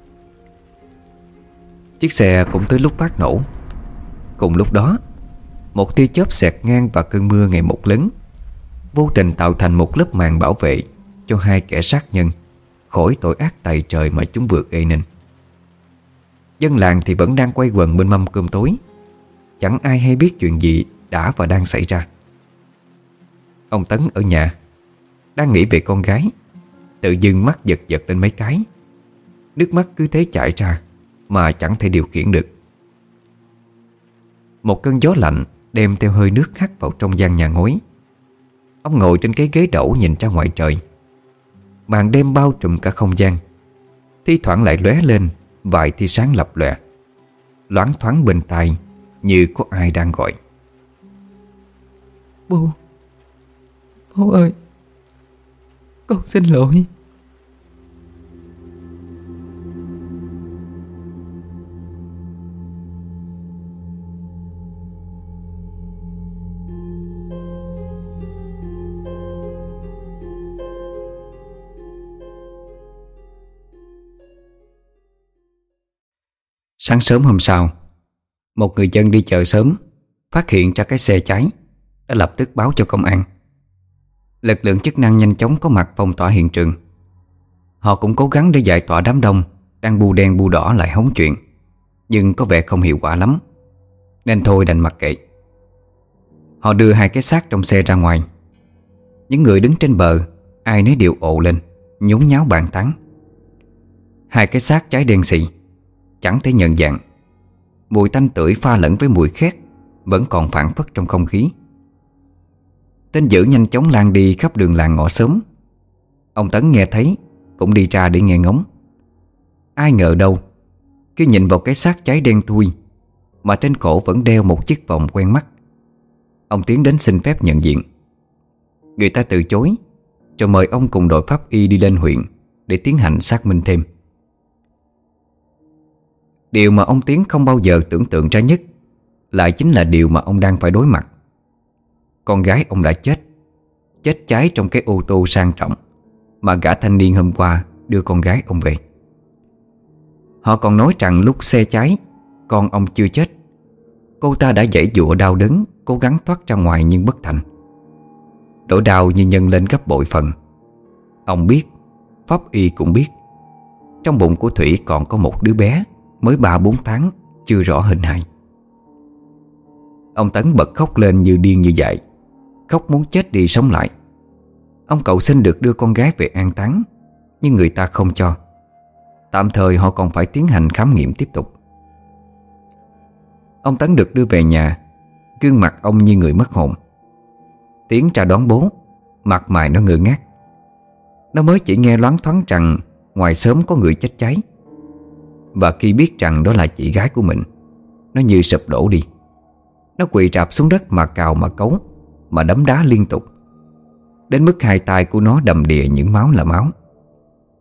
Chiếc xe cũng tới lúc phát nổ. Cùng lúc đó, một tia chớp xẹt ngang và cơn mưa ngày một lớn, vô tình tạo thành một lớp màn bảo vệ cho hai kẻ sát nhân khỏi tội ác tày trời mà chúng vừa gây nên. Dân làng thì vẫn đang quay quần bên mâm cơm tối, chẳng ai hay biết chuyện gì đã và đang xảy ra. Ông Tấn ở nhà đang nghĩ về con gái, tự dưng mắt giật giật lên mấy cái. Nước mắt cứ thế chảy ra mà chẳng thể điều khiển được. Một cơn gió lạnh đem theo hơi nước hắt vào trong gian nhà ngói. Ông ngồi trên cái ghế đẩu nhìn ra ngoài trời. Màn đêm bao trùm cả không gian, thi thoảng lại lóe lên vài tia sáng lập lòe, loáng thoáng bên tai như có ai đang gọi. Bố, bố ơi, con xin lỗi. Sáng sớm hôm sau, một người dân đi chợ sớm phát hiện ra cái xe cháy, đã lập tức báo cho công an. Lực lượng chức năng nhanh chóng có mặt phong tỏa hiện trường. Họ cũng cố gắng để giải tỏa đám đông đang bu đen bu đỏ lại hóng chuyện, nhưng có vẻ không hiệu quả lắm, nên thôi đành mặc kệ. Họ đưa hai cái xác trong xe ra ngoài. Những người đứng trên bờ ai nấy đều ồ lên, nhốn nháo bàn tán. Hai cái xác cháy đen xì, chẳng thể nhận dạng. Mùi tanh tưởi pha lẫn với mùi khét vẫn còn phảng phất trong không khí. Tên dữ nhanh chóng lan đi khắp đường làng ngõ xóm. Ông Tấn nghe thấy cũng đi ra để nghe ngóng. Ai ngờ đâu, khi nhìn vào cái xác cháy đen thui mà trên cổ vẫn đeo một chiếc vòng quen mắt, ông tiến đến xin phép nhận diện. Người ta từ chối, rồi mời ông cùng đội pháp y đi lên huyện để tiến hành xác minh thêm. Điều mà ông Tiến không bao giờ tưởng tượng ra nhất lại chính là điều mà ông đang phải đối mặt. Con gái ông đã chết, chết cháy trong cái ô tô sang trọng mà gã thanh niên hôm qua đưa con gái ông về. Họ còn nói rằng lúc xe cháy, con ông chưa chết. Cô ta đã giãy giụa đau đớn, cố gắng thoát ra ngoài nhưng bất thành. Nỗi đau như nhân lên gấp bội phần. Ông biết, pháp y cũng biết, trong bụng của Thủy còn có một đứa bé mới 3-4 tháng, chưa rõ hình hài. Ông Tấn bật khóc lên như điên như dại, khóc muốn chết đi sống lại. Ông cầu xin được đưa con gái về an táng, nhưng người ta không cho. Tạm thời họ còn phải tiến hành khám nghiệm tiếp tục. Ông Tấn được đưa về nhà, gương mặt ông như người mất hồn. Tiến ra đón bố, mặt mày nó ngơ ngác. Nó mới chỉ nghe loáng thoáng rằng ngoài xóm có người chết cháy. Và khi biết rằng đó là chị gái của mình, nó như sụp đổ đi. Nó quỳ rạp xuống đất mà cào mà cấu, mà đấm đá liên tục, đến mức hai tay của nó đầm đìa những máu là máu.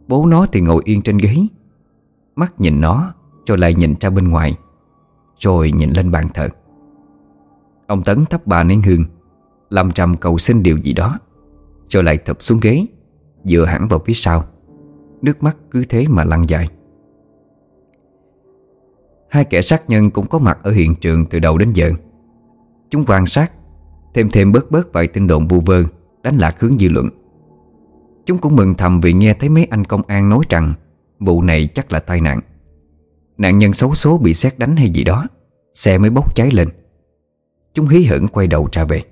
Bố nó thì ngồi yên trên ghế, mắt nhìn nó rồi lại nhìn ra bên ngoài, rồi nhìn lên bàn thờ. Ông Tấn thắp 3 nén hương, làm trầm cầu xin điều gì đó, rồi lại thụp xuống ghế, dựa hẳn vào phía sau. Nước mắt cứ thế mà lăn dài. Hai kẻ sát nhân cũng có mặt ở hiện trường từ đầu đến giờ. Chúng quan sát, thêm bớt vài tin đồn vu vơ đánh lạc hướng dư luận. Chúng cũng mừng thầm vì nghe thấy mấy anh công an nói rằng vụ này chắc là tai nạn. Nạn nhân xấu số bị sét đánh hay gì đó, xe mới bốc cháy lên. Chúng hí hửng quay đầu ra về.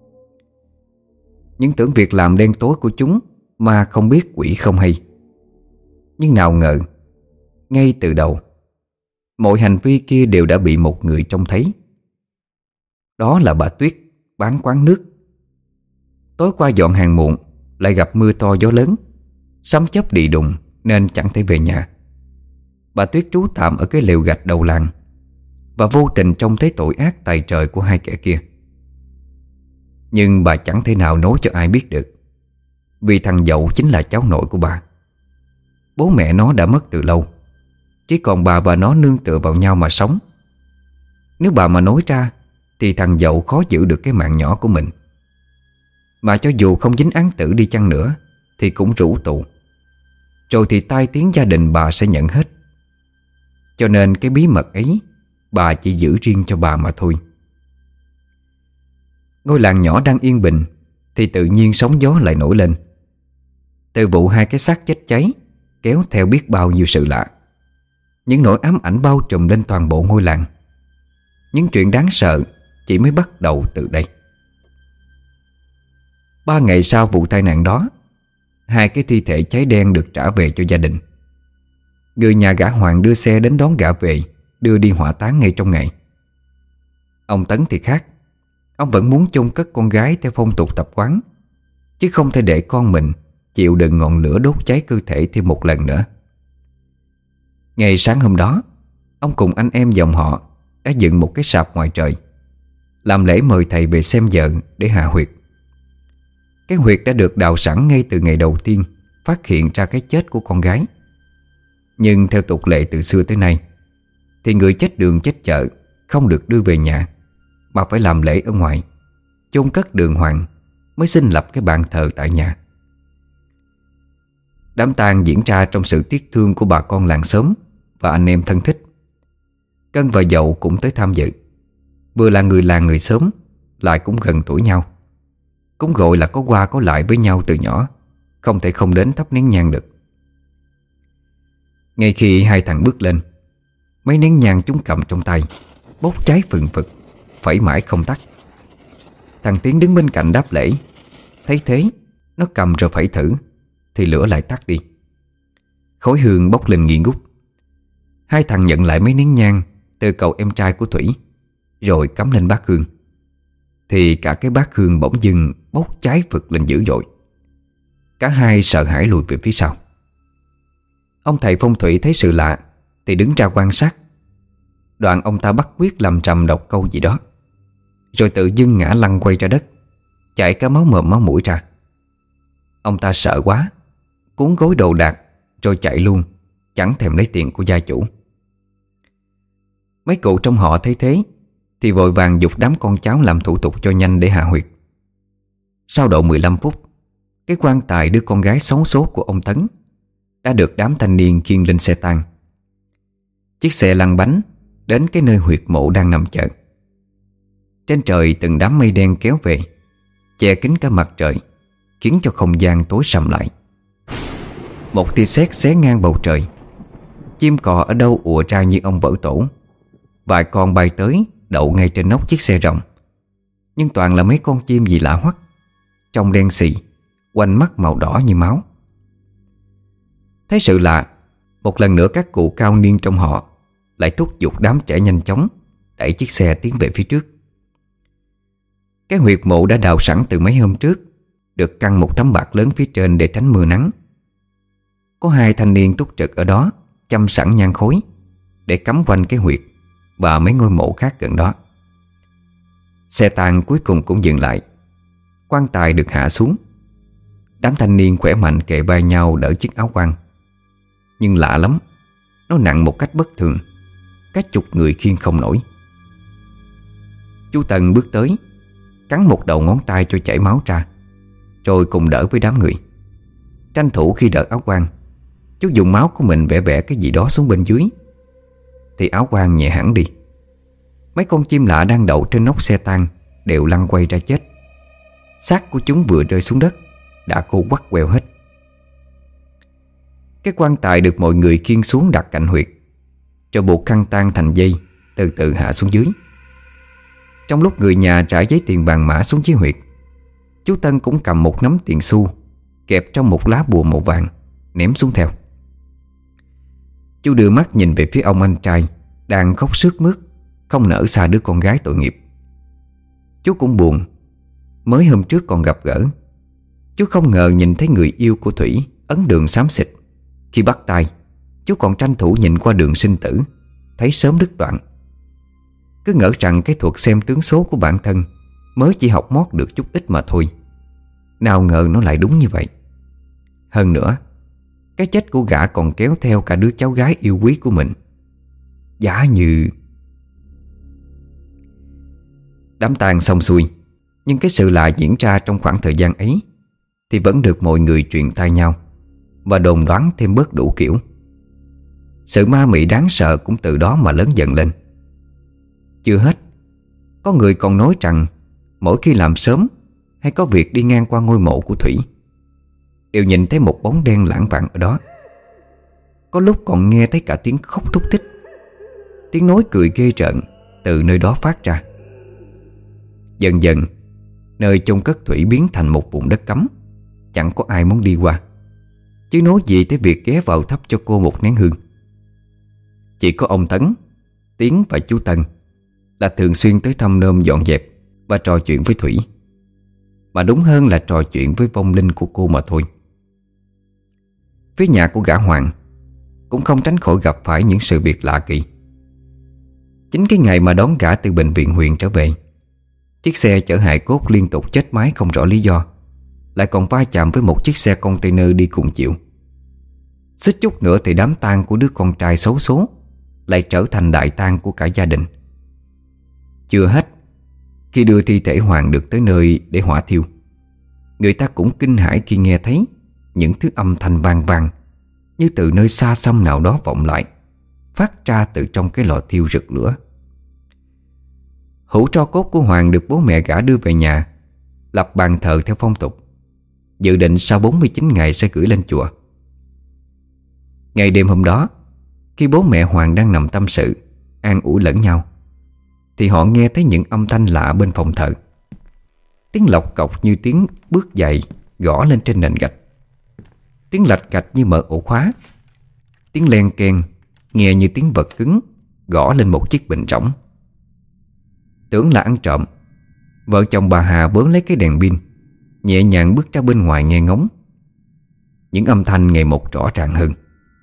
Những tưởng việc làm đen tối của chúng mà không biết quỷ không hay. Nhưng nào ngờ, ngay từ đầu, mọi hành vi kia đều đã bị một người trông thấy. Đó là bà Tuyết bán quán nước. Tối qua dọn hàng muộn, lại gặp mưa to gió lớn, sấm chớp địa đùng nên chẳng thể về nhà. Bà Tuyết trú tạm ở cái lều gạch đầu làng, và vô tình trông thấy tội ác tày trời của hai kẻ kia. Nhưng bà chẳng thể nào nói cho ai biết được, vì thằng Dậu chính là cháu nội của bà. Bố mẹ nó đã mất từ lâu, chỉ còn bà và nó nương tựa vào nhau mà sống. Nếu bà mà nói ra thì thằng Dậu khó giữ được cái mạng nhỏ của mình. Mà cho dù không dính án tử đi chăng nữa thì cũng rủ tù, rồi thì tai tiếng gia đình bà sẽ nhận hết. Cho nên cái bí mật ấy bà chỉ giữ riêng cho bà mà thôi. Ngôi làng nhỏ đang yên bình thì tự nhiên sóng gió lại nổi lên. Từ vụ hai cái xác chết cháy kéo theo biết bao nhiêu sự lạ. Những nỗi ám ảnh bao trùm lên toàn bộ ngôi làng. Những chuyện đáng sợ chỉ mới bắt đầu từ đây. 3 ngày sau vụ tai nạn đó, hai cái thi thể cháy đen được trả về cho gia đình. Người nhà gã Hoàng đưa xe đến đón gã về, đưa đi hỏa táng ngay trong ngày. Ông Tấn thì khác. Ông vẫn muốn chôn cất con gái theo phong tục tập quán, chứ không thể để con mình chịu đựng ngọn lửa đốt cháy cơ thể thêm một lần nữa. Ngày sáng hôm đó, ông cùng anh em dòng họ đã dựng một cái sạp ngoài trời, làm lễ mời thầy về xem vợ để hạ huyệt. Cái huyệt đã được đào sẵn ngay từ ngày đầu tiên phát hiện ra cái chết của con gái. Nhưng theo tục lệ từ xưa tới nay thì người chết đường chết chợ không được đưa về nhà, mà phải làm lễ ở ngoài, chôn cất đường hoàng, mới xin lập cái bàn thờ tại nhà. Đám tang diễn ra trong sự tiếc thương của bà con làng xóm và anh em thân thích. Cân và Dậu cũng tới tham dự. Vừa là người làng người xóm, lại cũng gần tuổi nhau, cũng gọi là có qua có lại với nhau từ nhỏ, không thể không đến thắp nén nhang được. Ngay khi hai thằng bước lên, mấy nén nhang chúng cầm trong tay bốc cháy phừng phực, phẩy mãi không tắt. Thằng Tiến đứng bên cạnh đáp lễ. Thấy thế, nó cầm rồi phẩy thử thì lửa lại tắt đi. Khói hương bốc lên nghi ngút. Hai thằng nhận lại mấy nén nhang từ cậu em trai của Thủy, rồi cắm lên bát hương. Thì cả cái bát hương bỗng dưng bốc cháy phực lên dữ dội. Cả hai sợ hãi lùi về phía sau. Ông thầy phong thủy thấy sự lạ thì đứng ra quan sát. Đoạn ông ta bắt quyết làm trầm đọc câu gì đó, rồi tự dưng ngã lăn quay ra đất, chảy cả máu mồm máu mũi ra. Ông ta sợ quá, cuốn gối đồ đạc rồi chạy luôn, chẳng thèm lấy tiền của gia chủ. Mấy cụ trong họ thấy thế thì vội vàng giục đám con cháu làm thủ tục cho nhanh để hạ huyệt. Sau độ 15 phút, cái quan tài đưa con gái xấu số của ông Tấn đã được đám thanh niên khiêng lên xe tang. Chiếc xe lăn bánh đến cái nơi huyệt mộ đang nằm chờ. Trên trời từng đám mây đen kéo về, che kín cả mặt trời, khiến cho không gian tối sầm lại. Một tia sét xé ngang bầu trời. Chim cò ở đâu ùa ra như ông vỡ tổ. Vài con bay tới đậu ngay trên nóc chiếc xe rồng, nhưng toàn là mấy con chim gì lạ hoắc, trông đen xì, quanh mắt màu đỏ như máu. Thấy sự lạ, một lần nữa các cụ cao niên trong họ lại thúc giục đám trẻ nhanh chóng đẩy chiếc xe tiến về phía trước. Cái huyệt mộ đã đào sẵn từ mấy hôm trước, được căng một tấm bạt lớn phía trên để tránh mưa nắng. Có hai thanh niên túc trực ở đó, châm sẵn nhang khối để cắm quanh cái huyệt và mấy ngôi mộ khác gần đó. Xe tang cuối cùng cũng dừng lại. Quan tài được hạ xuống. Đám thanh niên khỏe mạnh kề vai nhau đỡ chiếc áo quan, Nhưng lạ lắm, nó nặng một cách bất thường, cả chục người khiêng không nổi. Chú Tân bước tới, cắn một đầu ngón tay cho chảy máu ra, rồi cùng đỡ với đám người. Tranh thủ khi đỡ áo quan, chú dùng máu của mình vẽ vẽ cái gì đó xuống bên dưới, thì áo quan nhẹ hẳn đi. Mấy con chim lạ đang đậu trên nóc xe tang đều lăn quay ra chết. Xác của chúng vừa rơi xuống đất đã khô quắt queo hết. Cái quan tài được mọi người khiêng xuống đặt cạnh huyệt, rồi buộc khăn tang thành dây, từ từ hạ xuống dưới. Trong lúc người nhà trải giấy tiền vàng mã xuống dưới huyệt, chú Tân cũng cầm một nắm tiền xu kẹp trong một lá bùa màu vàng ném xuống theo. Chú đưa mắt nhìn về phía ông anh trai đang khóc sướt mướt, không nỡ xa đứa con gái tội nghiệp. Chú cũng buồn. Mới hôm trước còn gặp gỡ, chú không ngờ nhìn thấy người yêu của Thủy ấn đường xám xịt. Khi bắt tay, chú còn tranh thủ nhìn qua đường sinh tử, thấy sớm đứt đoạn. Cứ ngỡ rằng cái thuật xem tướng số của bản thân mới chỉ học mót được chút ít mà thôi. Nào ngờ nó lại đúng như vậy. Hơn nữa, cái chết của gã còn kéo theo cả đứa cháu gái yêu quý của mình. Giả như... Đám tang xong xuôi, nhưng cái sự lạ diễn ra trong khoảng thời gian ấy thì vẫn được mọi người truyền tai nhau và đồn đoán thêm bớt đủ kiểu. Sự ma mị đáng sợ cũng từ đó mà lớn dần lên. Chưa hết, có người còn nói rằng mỗi khi làm sớm hay có việc đi ngang qua ngôi mộ của Thủy, đều nhìn thấy một bóng đen lãng vảng ở đó. Có lúc còn nghe thấy cả tiếng khóc thúc thích, tiếng nói cười ghê rợn từ nơi đó phát ra. Dần dần, nơi chôn cất Thủy biến thành một vùng đất cấm, chẳng có ai muốn đi qua, chứ nói gì tới việc ghé vào thắp cho cô một nén hương. Chỉ có ông Tấn, Tiến và chú Tân là thường xuyên tới thăm nôm dọn dẹp và trò chuyện với Thủy. Mà đúng hơn là trò chuyện với vong linh của cô mà thôi. Phía nhà của gã Hoàng cũng không tránh khỏi gặp phải những sự việc lạ kỳ. Chính cái ngày mà đón gã từ bệnh viện huyện trở về, chiếc xe chở hài cốt liên tục chết máy không rõ lý do, lại còn va chạm với một chiếc xe container đi cùng chiều. Xích chút nữa thì đám tang của đứa con trai xấu số lại trở thành đại tang của cả gia đình. Chưa hết, khi đưa thi thể Hoàng được tới nơi để hỏa thiêu, người ta cũng kinh hãi khi nghe thấy những thứ âm thanh vang vang như từ nơi xa xăm nào đó vọng lại, phát ra từ trong cái lò thiêu rực lửa. Hũ tro cốt của Hoàng được bố mẹ gã đưa về nhà, lập bàn thờ theo phong tục, dự định sau 49 ngày sẽ gửi lên chùa. Ngày đêm hôm đó, khi bố mẹ Hoàng đang nằm tâm sự, an ủi lẫn nhau, thì họ nghe thấy những âm thanh lạ bên phòng thờ. Tiếng lọc cọc như tiếng bước giày gõ lên trên nền gạch, tiếng lạch cạch như mở ổ khóa, tiếng len keng nghe như tiếng vật cứng gõ lên một chiếc bình rỗng. Tưởng là ăn trộm, vợ chồng bà Hà bớn lấy cái đèn pin, nhẹ nhàng bước ra bên ngoài nghe ngóng. Những âm thanh ngày một rõ ràng hơn.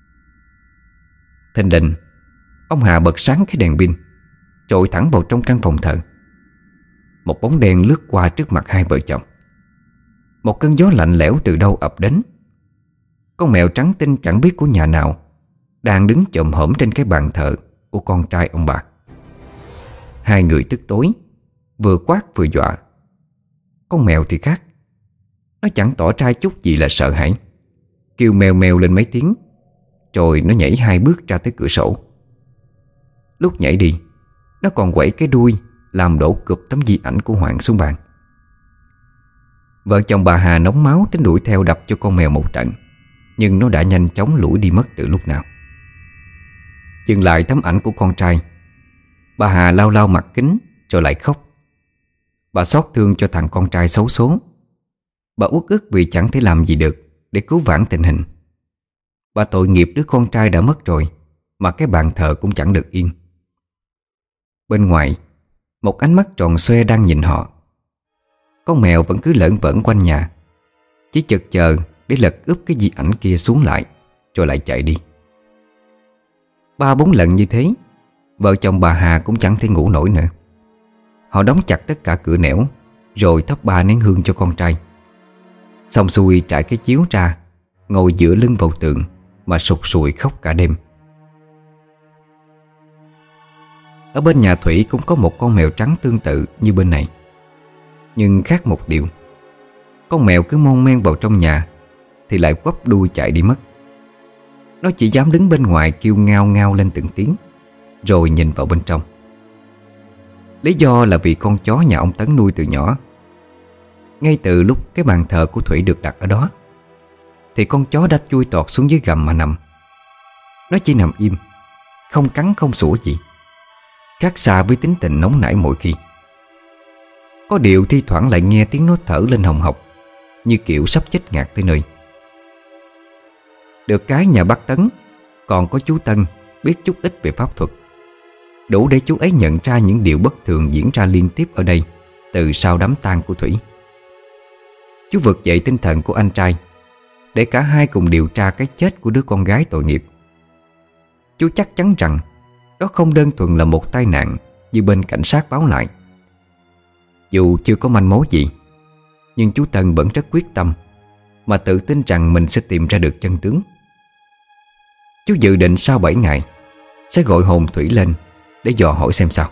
Thình lình, ông Hà bật sáng cái đèn pin, trội thẳng vào trong căn phòng thờ. Một bóng đen lướt qua trước mặt hai vợ chồng. Một cơn gió lạnh lẽo từ đâu ập đến. Con mèo trắng tinh chẳng biết của nhà nào đang đứng chồm hổm trên cái bàn thờ của con trai ông bà. Hai người tức tối, vừa quát vừa dọa. Con mèo thì khác, nó chẳng tỏ ra chút gì là sợ hãi, kêu mèo mèo lên mấy tiếng, rồi nó nhảy 2 bước ra tới cửa sổ. Lúc nhảy đi, nó còn quẩy cái đuôi làm đổ cụp tấm di ảnh của Hoàng xuống bàn. Vợ chồng bà Hà nóng máu tính đuổi theo đập cho con mèo một trận, nhưng nó đã nhanh chóng lủi đi mất từ lúc nào. Dừng lại tấm ảnh của con trai, bà Hà lau lau mặt kính rồi lại khóc. Bà xót thương cho thằng con trai xấu số. Bà uất ức vì chẳng thể làm gì được để cứu vãn tình hình. Bà tội nghiệp đứa con trai đã mất rồi, mà cái bàn thờ cũng chẳng được yên. Bên ngoài, một ánh mắt tròn xoe đang nhìn họ. Con mèo vẫn cứ lởn vởn quanh nhà, chỉ chực chờ để lật úp cái di ảnh kia xuống lại, rồi lại chạy đi. 3-4 lần như thế, vợ chồng bà Hà cũng chẳng thể ngủ nổi nữa. Họ đóng chặt tất cả cửa nẻo, rồi thắp 3 nén hương cho con trai. Xong xuôi trải cái chiếu ra, ngồi dựa lưng vào tường, mà sụt sùi khóc cả đêm. Ở bên nhà Thủy cũng có một con mèo trắng tương tự như bên này. Nhưng khác một điều, con mèo cứ mon men vào trong nhà thì lại quắp đuôi chạy đi mất. Nó chỉ dám đứng bên ngoài kêu ngao ngao lên từng tiếng, rồi nhìn vào bên trong. Lý do là vì con chó nhà ông Tấn nuôi từ nhỏ. Ngay từ lúc cái bàn thờ của Thủy được đặt ở đó thì con chó đã chui tọt xuống dưới gầm mà nằm. Nó chỉ nằm im, không cắn không sủa gì, khác xa với tính tình nóng nảy mỗi khi. Có điều thi thoảng lại nghe tiếng nó thở lên hồng hộc, như kiểu sắp chết ngạt tới nơi. Được cái nhà bác Tấn còn có chú Tân biết chút ít về pháp thuật, đủ để chú ấy nhận ra những điều bất thường diễn ra liên tiếp ở đây từ sau đám tang của Thủy. Chú vực dậy tinh thần của anh trai để cả hai cùng điều tra cái chết của đứa con gái tội nghiệp. Chú chắc chắn rằng đó không đơn thuần là một tai nạn như bên cảnh sát báo lại. Dù chưa có manh mối gì, nhưng chú Tân vẫn rất quyết tâm, mà tự tin rằng mình sẽ tìm ra được chân tướng. Chú dự định sau 7 ngày sẽ gọi hồn Thủy lên để dò hỏi xem sao.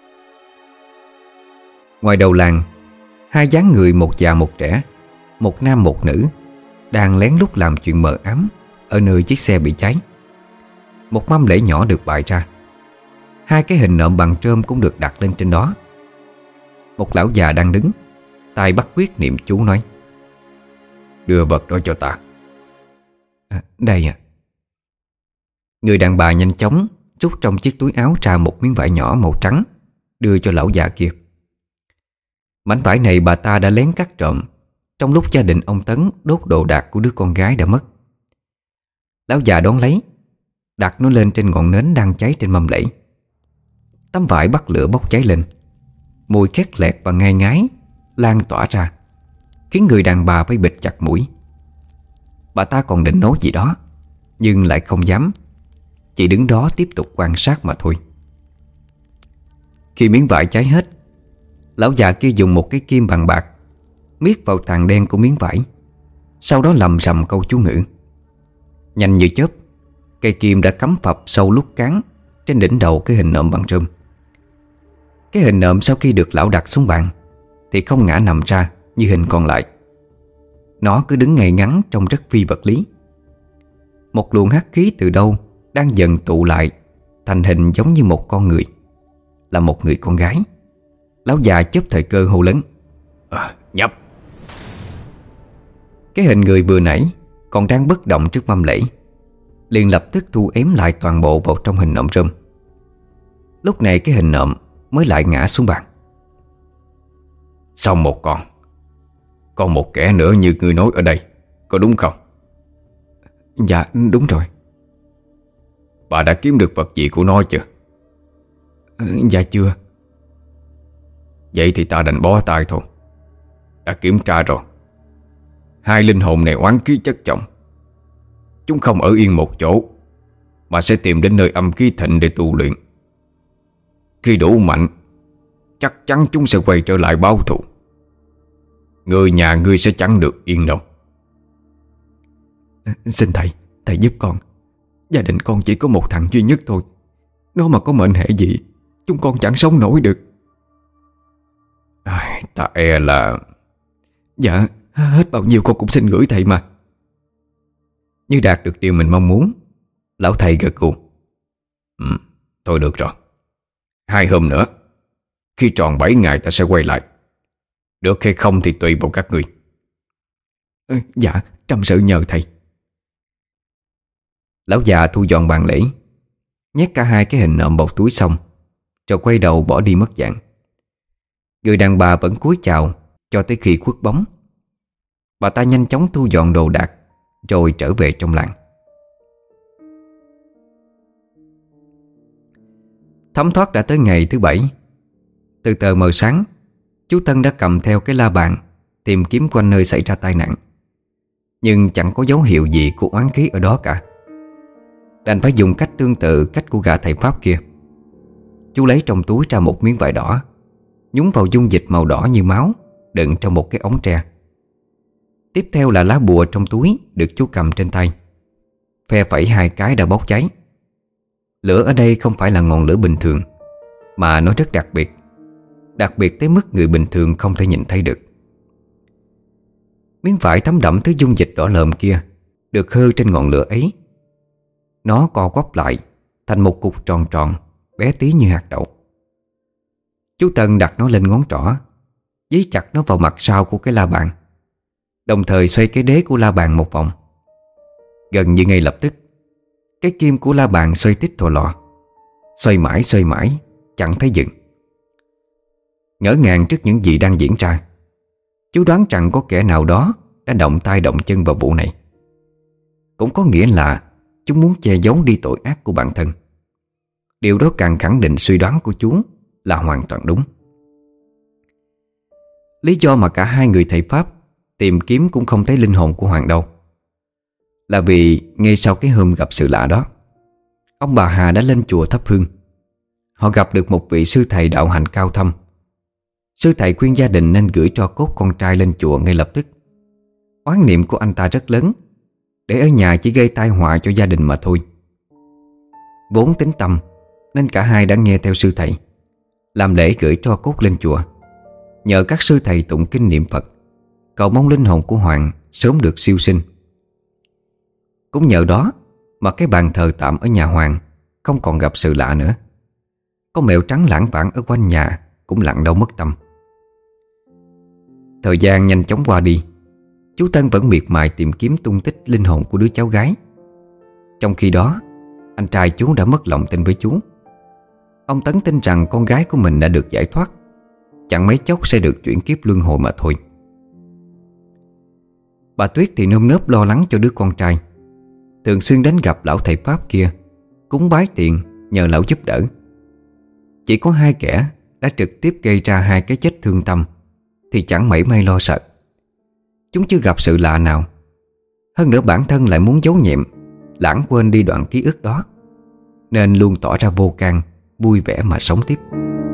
Ngoài đầu làng, hai dáng người một già một trẻ, một nam một nữ, đang lén lút làm chuyện mờ ám ở nơi chiếc xe bị cháy. Một mâm lễ nhỏ được bày ra, hai cái hình nộm bằng trơm cũng được đặt lên trên đó. Một lão già đang đứng, tay bắt quyết niệm chú nói: "Đưa vật đó cho ta." Đây à." Người đàn bà nhanh chóng rút trong chiếc túi áo ra một miếng vải nhỏ màu trắng, đưa cho lão già kia. Mảnh vải này bà ta đã lén cắt trộm trong lúc gia đình ông Tấn đốt đồ đạc của đứa con gái đã mất. Lão già đón lấy, đặt nó lên trên ngọn nến đang cháy trên mâm lễ. Tấm vải bắt lửa bốc cháy lên, mùi khét lẹt và ngai ngái lan tỏa ra, khiến người đàn bà phải bịt chặt mũi. Bà ta còn định nói gì đó, nhưng lại không dám, chỉ đứng đó tiếp tục quan sát mà thôi. Khi miếng vải cháy hết, lão già kia dùng một cái kim bằng bạc miết vào tàn đen của miếng vải, sau đó lầm rầm câu chú ngữ. Nhanh như chớp, cây kim đã cắm phập sâu lút cán trên đỉnh đầu cái hình nộm bằng rơm. Cái hình nộm sau khi được lão đặt xuống bàn thì không ngã nằm ra như hình còn lại. Nó cứ đứng ngay ngắn trông rất phi vật lý. Một luồng hắc khí từ đâu đang dần tụ lại thành hình giống như một con người, là một người con gái. Lão già chớp thời cơ hô lớn: "Nhập!" Cái hình người vừa nãy còn đang bất động trước mâm lễ liền lập tức thu ém lại toàn bộ vào trong hình nộm rơm. Lúc này cái hình nộm mới lại ngã xuống bàn. "Xong một con. Còn một kẻ nữa như người nói ở đây, có đúng không?" "Dạ đúng rồi." "Bà đã kiếm được vật gì của nó chưa?" "Dạ chưa." "Vậy thì ta đành bó tay thôi. Đã kiểm tra rồi, hai linh hồn này oán khí chất chồng. Chúng không ở yên một chỗ, mà sẽ tìm đến nơi âm khí thịnh để tu luyện. Khi đủ mạnh, chắc chắn chúng sẽ quay trở lại báo thù. Người nhà ngươi sẽ chẳng được yên đâu." "Xin thầy giúp con. Gia đình con chỉ có một thằng duy nhất thôi. Nó mà có mệnh hệ gì, chúng con chẳng sống nổi được." Ta e là..." "Dạ, hết bao nhiêu con cũng xin gửi thầy mà." Như đạt được điều mình mong muốn, lão thầy gật gù: Thôi được rồi. 2 hôm nữa, khi tròn 7 ngày ta sẽ quay lại. Được hay không thì tùy vào các người." "Dạ, trăm sự nhờ thầy." Lão già thu dọn bàn lễ, nhét cả hai cái hình nộm vào túi xong, rồi quay đầu bỏ đi mất dạng. Người đàn bà vẫn cúi chào cho tới khi khuất bóng. Bà ta nhanh chóng thu dọn đồ đạc rồi trở về trong làng. Thấm thoát đã tới ngày thứ 7. Từ tờ mờ sáng, chú Tân đã cầm theo cái la bàn tìm kiếm quanh nơi xảy ra tai nạn, nhưng chẳng có dấu hiệu gì của oán khí ở đó cả. Đành phải dùng cách tương tự cách của gã thầy Pháp kia. Chú lấy trong túi ra một miếng vải đỏ, nhúng vào dung dịch màu đỏ như máu, đựng trong một cái ống tre. Tiếp theo là lá bùa trong túi được chú cầm trên tay. phe phẩy hai cái đã bốc cháy. Lửa ở đây không phải là ngọn lửa bình thường, mà nó rất đặc biệt. Đặc biệt tới mức người bình thường không thể nhìn thấy được. Miếng vải thấm đẫm thứ dung dịch đỏ lợm kia được hơ trên ngọn lửa ấy. Nó co quắp lại thành một cục tròn tròn, bé tí như hạt đậu. Chú Tân đặt nó lên ngón trỏ, dí chặt nó vào mặt sau của cái la bàn, đồng thời xoay cái đế của la bàn một vòng. Gần như ngay lập tức, cái kim của la bàn xoay tít thò lò, xoay mãi chẳng thấy dừng. Ngỡ ngàng trước những gì đang diễn ra, chú đoán rằng có kẻ nào đó đã động tay động chân vào vụ này. Cũng có nghĩa là chúng muốn che giấu đi tội ác của bản thân. Điều đó càng khẳng định suy đoán của chú là hoàn toàn đúng. Lý do mà cả hai người thầy Pháp tìm kiếm cũng không thấy linh hồn của Hoàng đâu là vì ngay sau cái hôm gặp sự lạ đó, ông bà Hà đã lên chùa thắp hương. Họ gặp được một vị sư thầy đạo hạnh cao thâm. Sư thầy khuyên gia đình nên gửi tro cốt con trai lên chùa ngay lập tức. Oán niệm của anh ta rất lớn, để ở nhà chỉ gây tai họa cho gia đình mà thôi. Vốn tính tâm nên cả hai đã nghe theo sư thầy, làm lễ gửi tro cốt lên chùa, nhờ các sư thầy tụng kinh niệm Phật, cầu mong linh hồn của Hoàng sớm được siêu sinh. Cũng nhờ đó mà cái bàn thờ tạm ở nhà Hoàng không còn gặp sự lạ nữa. Có mèo trắng lảng vảng ở quanh nhà cũng lặng đâu mất tâm. Thời gian nhanh chóng qua đi, chú Tân vẫn miệt mài tìm kiếm tung tích linh hồn của đứa cháu gái. Trong khi đó, anh trai chú đã mất lòng tin với chú. Ông Tấn tin rằng con gái của mình đã được giải thoát, chẳng mấy chốc sẽ được chuyển kiếp luân hồi mà thôi. Bà Tuyết thì nơm nớp lo lắng cho đứa con trai, thường xuyên đến gặp lão thầy Pháp kia, cúng bái tiền nhờ lão giúp đỡ. Chỉ có hai kẻ đã trực tiếp gây ra hai cái chết thương tâm thì chẳng mảy may lo sợ. Chúng chưa gặp sự lạ nào. Hơn nữa bản thân lại muốn giấu nhẹm, lãng quên đi đoạn ký ức đó, nên luôn tỏ ra vô can, vui vẻ mà sống tiếp.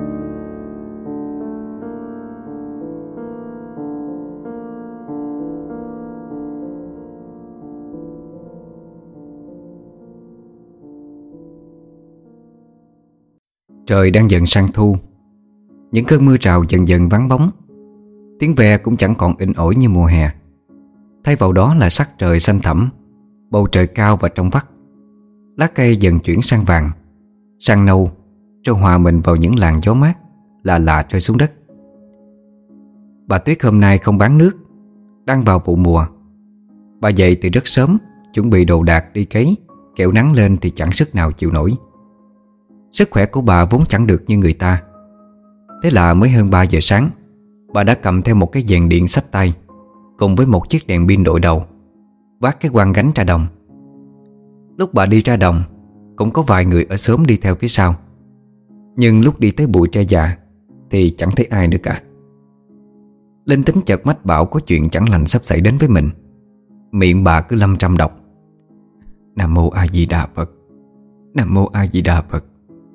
Trời đang dần sang thu. Những cơn mưa rào dần dần vắng bóng. Tiếng ve cũng chẳng còn inh ỏi như mùa hè. Thay vào đó là sắc trời xanh thẳm, bầu trời cao và trong vắt. Lá cây dần chuyển sang vàng, sang nâu, rồi hòa mình vào những làn gió mát lạ rơi xuống đất. Bà Tuyết hôm nay không bán nước, đang vào vụ mùa. Bà dậy từ rất sớm, chuẩn bị đồ đạc đi cấy, kẻo nắng lên thì chẳng sức nào chịu nổi. Sức khỏe của bà vốn chẳng được như người ta. Thế là mới hơn 3 giờ sáng, bà đã cầm theo một cái dèn điện xách tay, cùng với một chiếc đèn pin đội đầu, vác cái quăng gánh ra đồng. Lúc bà đi ra đồng, cũng có vài người ở xóm đi theo phía sau. Nhưng lúc đi tới bụi tre già thì chẳng thấy ai nữa cả. Linh tính chợt mách bảo có chuyện chẳng lành sắp xảy đến với mình. Miệng bà cứ lăm trăm đọc: Nam Mô A Di Đà Phật, Nam Mô A Di Đà Phật.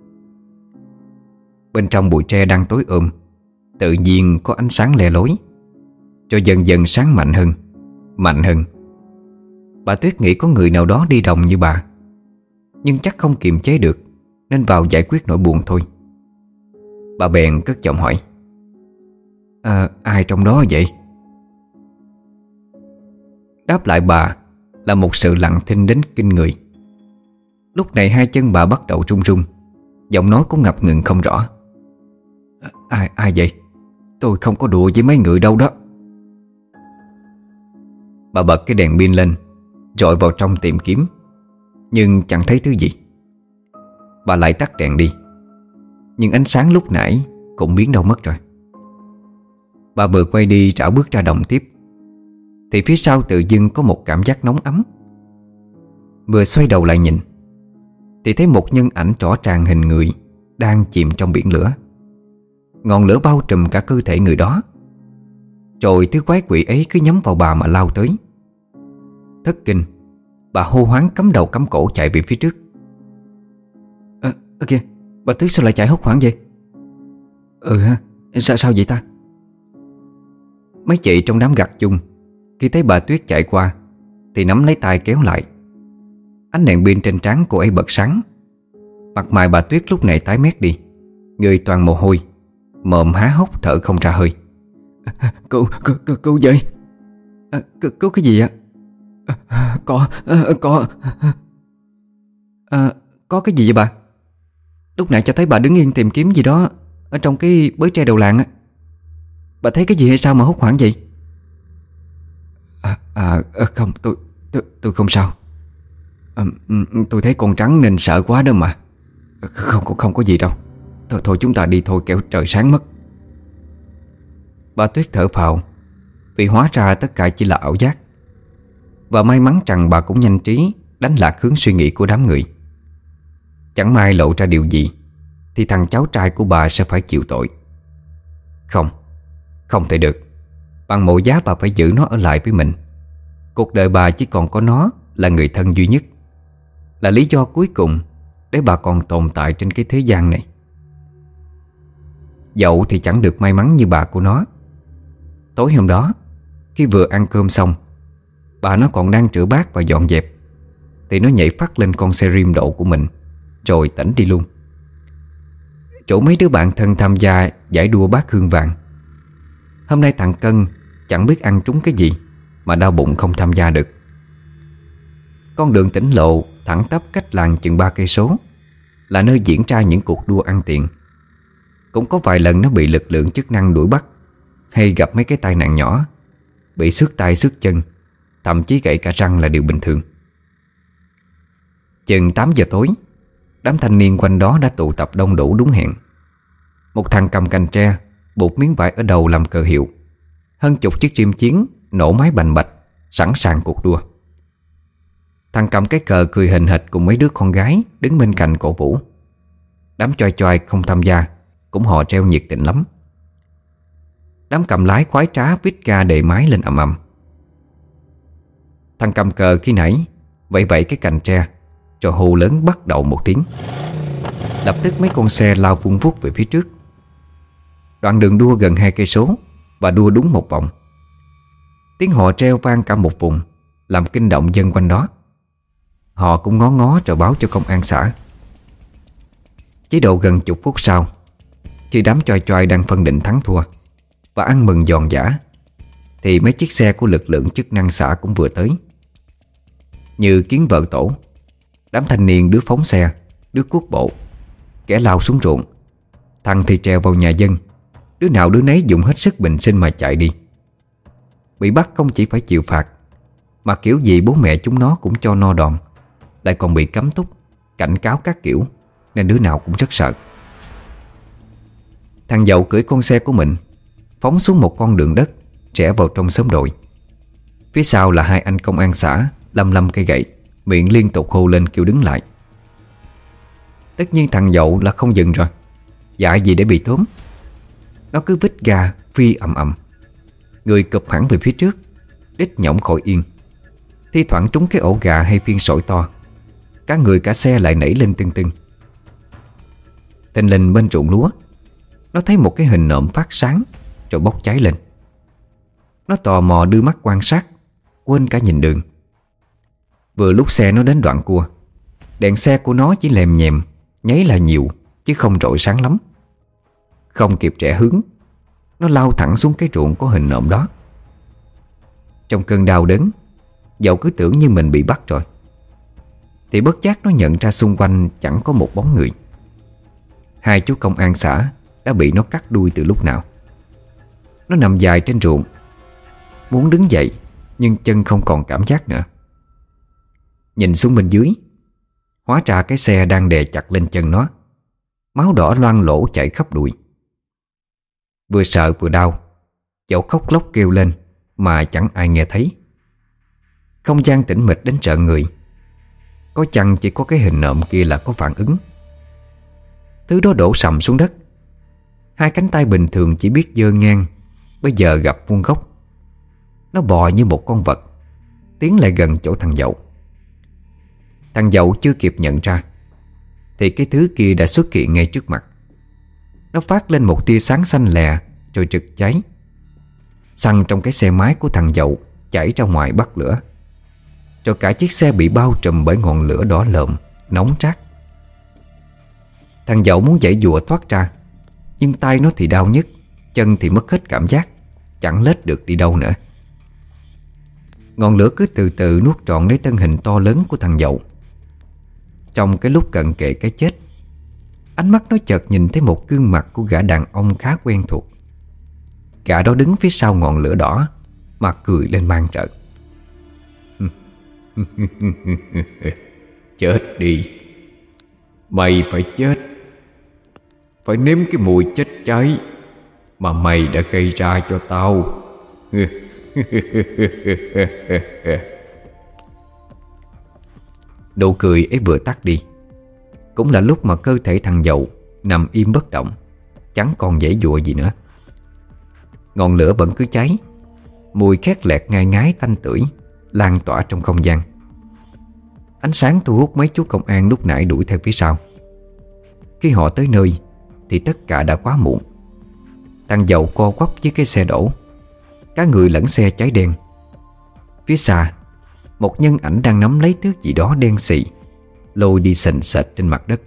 Bên trong bụi tre đang tối tự nhiên có ánh sáng le lối, rồi dần dần sáng mạnh hơn, mạnh hơn. Bà Tuyết nghĩ có người nào đó đi đồng như bà, nhưng chắc không kiềm chế được, nên vào giải quyết nỗi buồn thôi. Bà bèn cất giọng hỏi: ai trong đó vậy? Đáp lại bà là một sự lặng thinh đến kinh người. Lúc này hai chân bà bắt đầu run run, giọng nói cũng ngập ngừng không rõ. Ai vậy? Tôi không có đùa với mấy người đâu đó. Bà bật cái đèn pin lên, dội vào trong tìm kiếm, nhưng chẳng thấy thứ gì. Bà lại tắt đèn đi, nhưng ánh sáng lúc nãy cũng biến đâu mất rồi. Bà vừa quay đi rảo bước ra đồng tiếp, thì phía sau tự dưng có một cảm giác nóng ấm. Vừa xoay đầu lại nhìn, thì thấy một nhân ảnh rõ ràng hình người đang chìm trong biển lửa. Ngọn lửa bao trùm cả cơ thể người đó, rồi thứ quái quỷ ấy cứ nhắm vào bà mà lao tới. Thất kinh, bà hô hoáng cắm đầu cắm cổ chạy về phía trước. Kìa, bà Tuyết sao lại chạy hốt hoảng vậy? Ha, sao vậy ta? Mấy chị trong đám gặt chung khi thấy bà Tuyết chạy qua thì nắm lấy tay kéo lại. Ánh đèn pin trên trán cô ấy bật sáng. Mặt mày bà Tuyết lúc này tái mét đi, người toàn mồ hôi, mồm há hốc thở không ra hơi. Cứu với. Cứu cái gì ạ? Có Có cái gì vậy bà? Lúc nãy cho thấy bà đứng yên tìm kiếm gì đó ở trong cái bới tre đầu làng á. Bà thấy cái gì hay sao mà hốt hoảng vậy? Không, tôi không sao. Tôi thấy con trắng nên sợ quá đó mà. Không có gì đâu. Thôi chúng ta đi thôi, kẻo trời sáng mất. Bà Tuyết thở phào, vì hóa ra tất cả chỉ là ảo giác. Và may mắn rằng bà cũng nhanh trí đánh lạc hướng suy nghĩ của đám người. Chẳng may lộ ra điều gì thì thằng cháu trai của bà sẽ phải chịu tội. Không thể được. Bằng mọi giá bà phải giữ nó ở lại với mình. Cuộc đời bà chỉ còn có nó là người thân duy nhất, là lý do cuối cùng để bà còn tồn tại trên cái thế gian này. Dẫu thì chẳng được may mắn như bà của nó. Tối hôm đó, khi vừa ăn cơm xong, bà nó còn đang rửa bát và dọn dẹp, thì nó nhảy phát lên con xe rim độ của mình, rồi tỉnh đi luôn. Chỗ mấy đứa bạn thân tham gia giải đua bát hương vàng. Hôm nay thằng Cân chẳng biết ăn trúng cái gì mà đau bụng không tham gia được. Con đường tỉnh lộ thẳng tắp cách làng chừng 3 cây số, là nơi diễn ra những cuộc đua ăn tiền. Cũng có vài lần nó bị lực lượng chức năng đuổi bắt, hay gặp mấy cái tai nạn nhỏ, bị xước tay xước chân, thậm chí gãy cả răng là điều bình thường. Chừng 8 giờ tối, đám thanh niên quanh đó đã tụ tập đông đủ đúng hẹn. Một thằng cầm cành tre, buộc miếng vải ở đầu làm cờ hiệu, hơn chục chiếc chim chiến nổ máy bành bạch, sẵn sàng cuộc đua. Thằng cầm cái cờ cười hình hệt cùng mấy đứa con gái đứng bên cạnh cổ vũ. Đám choai choai không tham gia cũng hò reo nhiệt tình lắm. Đám cầm lái khoái trá vít ga đề máy lên ầm ầm. Thằng cầm cờ khi nãy vẫy vẫy cái cành tre, rồi hù lớn bắt đầu một tiếng. Lập tức mấy con xe lao vun vút về phía trước. Đoạn đường đua gần 2 cây số và đua đúng một vòng. Tiếng hò reo vang cả một vùng, làm kinh động dân quanh đó. Họ cũng ngó ngó rồi báo cho công an xã. Chỉ độ gần chục phút sau, khi đám choai choai đang phân định thắng thua và ăn mừng giòn giã, thì mấy chiếc xe của lực lượng chức năng xã cũng vừa tới. Như kiến vợ tổ, đám thanh niên đứa phóng xe, đứa cuốc bộ, kẻ lao xuống ruộng, thằng thì trèo vào nhà dân. Đứa nào đứa nấy dùng hết sức bình sinh mà chạy đi. Bị bắt không chỉ phải chịu phạt, mà kiểu gì bố mẹ chúng nó cũng cho no đòn, lại còn bị cấm túc, cảnh cáo các kiểu, nên đứa nào cũng rất sợ. Thằng Dậu cưỡi con xe của mình phóng xuống một con đường đất rẽ vào trong xóm đồi. Phía sau là hai anh công an xã lăm lăm cây gậy, miệng liên tục hô lên kêu đứng lại. Tất nhiên thằng Dậu là không dừng rồi, dại gì để bị tóm. Nó cứ vít ga phi ầm ầm, người cụp hẳn về phía trước, đít nhõng khỏi yên. Thi thoảng trúng cái ổ gà hay phiên sỏi to, cả người cả xe lại nảy lên tưng tưng. Thình lình bên ruộng lúa, nó thấy một cái hình nộm phát sáng rồi bốc cháy lên. Nó tò mò đưa mắt quan sát, quên cả nhìn đường. Vừa lúc xe nó đến đoạn cua, đèn xe của nó chỉ lèm nhèm nháy là nhiều, chứ không rọi sáng lắm. Không kịp rẽ hướng, nó lao thẳng xuống cái ruộng có hình nộm đó. Trong cơn đau đớn, Dậu cứ tưởng như mình bị bắt rồi, thì bất giác nó nhận ra xung quanh chẳng có một bóng người. Hai chú công an xã đã bị nó cắt đuôi từ lúc nào. Nó nằm dài trên ruộng, muốn đứng dậy nhưng chân không còn cảm giác nữa. Nhìn xuống bên dưới, hóa ra cái xe đang đè chặt lên chân nó. Máu đỏ loang lỗ chảy khắp đùi. Vừa sợ vừa đau, Dậu khóc lóc kêu lên mà chẳng ai nghe thấy. Không gian tĩnh mịch đến rợn người. Có chăng chỉ có cái hình nộm kia là có phản ứng. Thứ đó đổ sầm xuống đất. Hai cánh tay bình thường chỉ biết giơ ngang, bây giờ gặp vuông góc. Nó bò như một con vật, tiến lại gần chỗ thằng Dậu. Thằng Dậu chưa kịp nhận ra thì cái thứ kia đã xuất hiện ngay trước mặt. Nó phát lên một tia sáng xanh lè rồi rực cháy. Xăng trong cái xe máy của thằng Dậu chảy ra ngoài bắt lửa. rồi cả chiếc xe bị bao trùm bởi ngọn lửa đỏ lợm, nóng rát. Thằng Dậu muốn giãy giụa thoát ra, nhưng tay nó thì đau nhức, chân thì mất hết cảm giác, chẳng lết được đi đâu nữa. Ngọn lửa cứ từ từ nuốt trọn lấy thân hình to lớn của thằng Dậu. Trong cái lúc cận kề cái chết, ánh mắt nó chợt nhìn thấy một gương mặt của gã đàn ông khá quen thuộc. Gã đó đứng phía sau ngọn lửa đỏ, mặt cười lên man rợ. Chết đi. Mày phải chết, phải nếm cái mùi chết cháy mà mày đã gây ra cho tao. Nụ cười ấy vừa tắt đi, cũng là lúc mà cơ thể thằng Dậu nằm im bất động, chẳng còn giãy giụa gì nữa. Ngọn lửa vẫn cứ cháy, mùi khét lẹt ngai ngái tanh tưởi lan tỏa trong không gian. Ánh sáng thu hút mấy chú công an lúc nãy đuổi theo phía sau. Khi họ tới nơi thì tất cả đã quá muộn. Thằng Dậu co quắp với cái xe đổ, cả người lẫn xe cháy đen. Phía xa, một nhân ảnh đang nắm lấy thứ gì đó đen xì, lôi đi sình sệt trên mặt đất.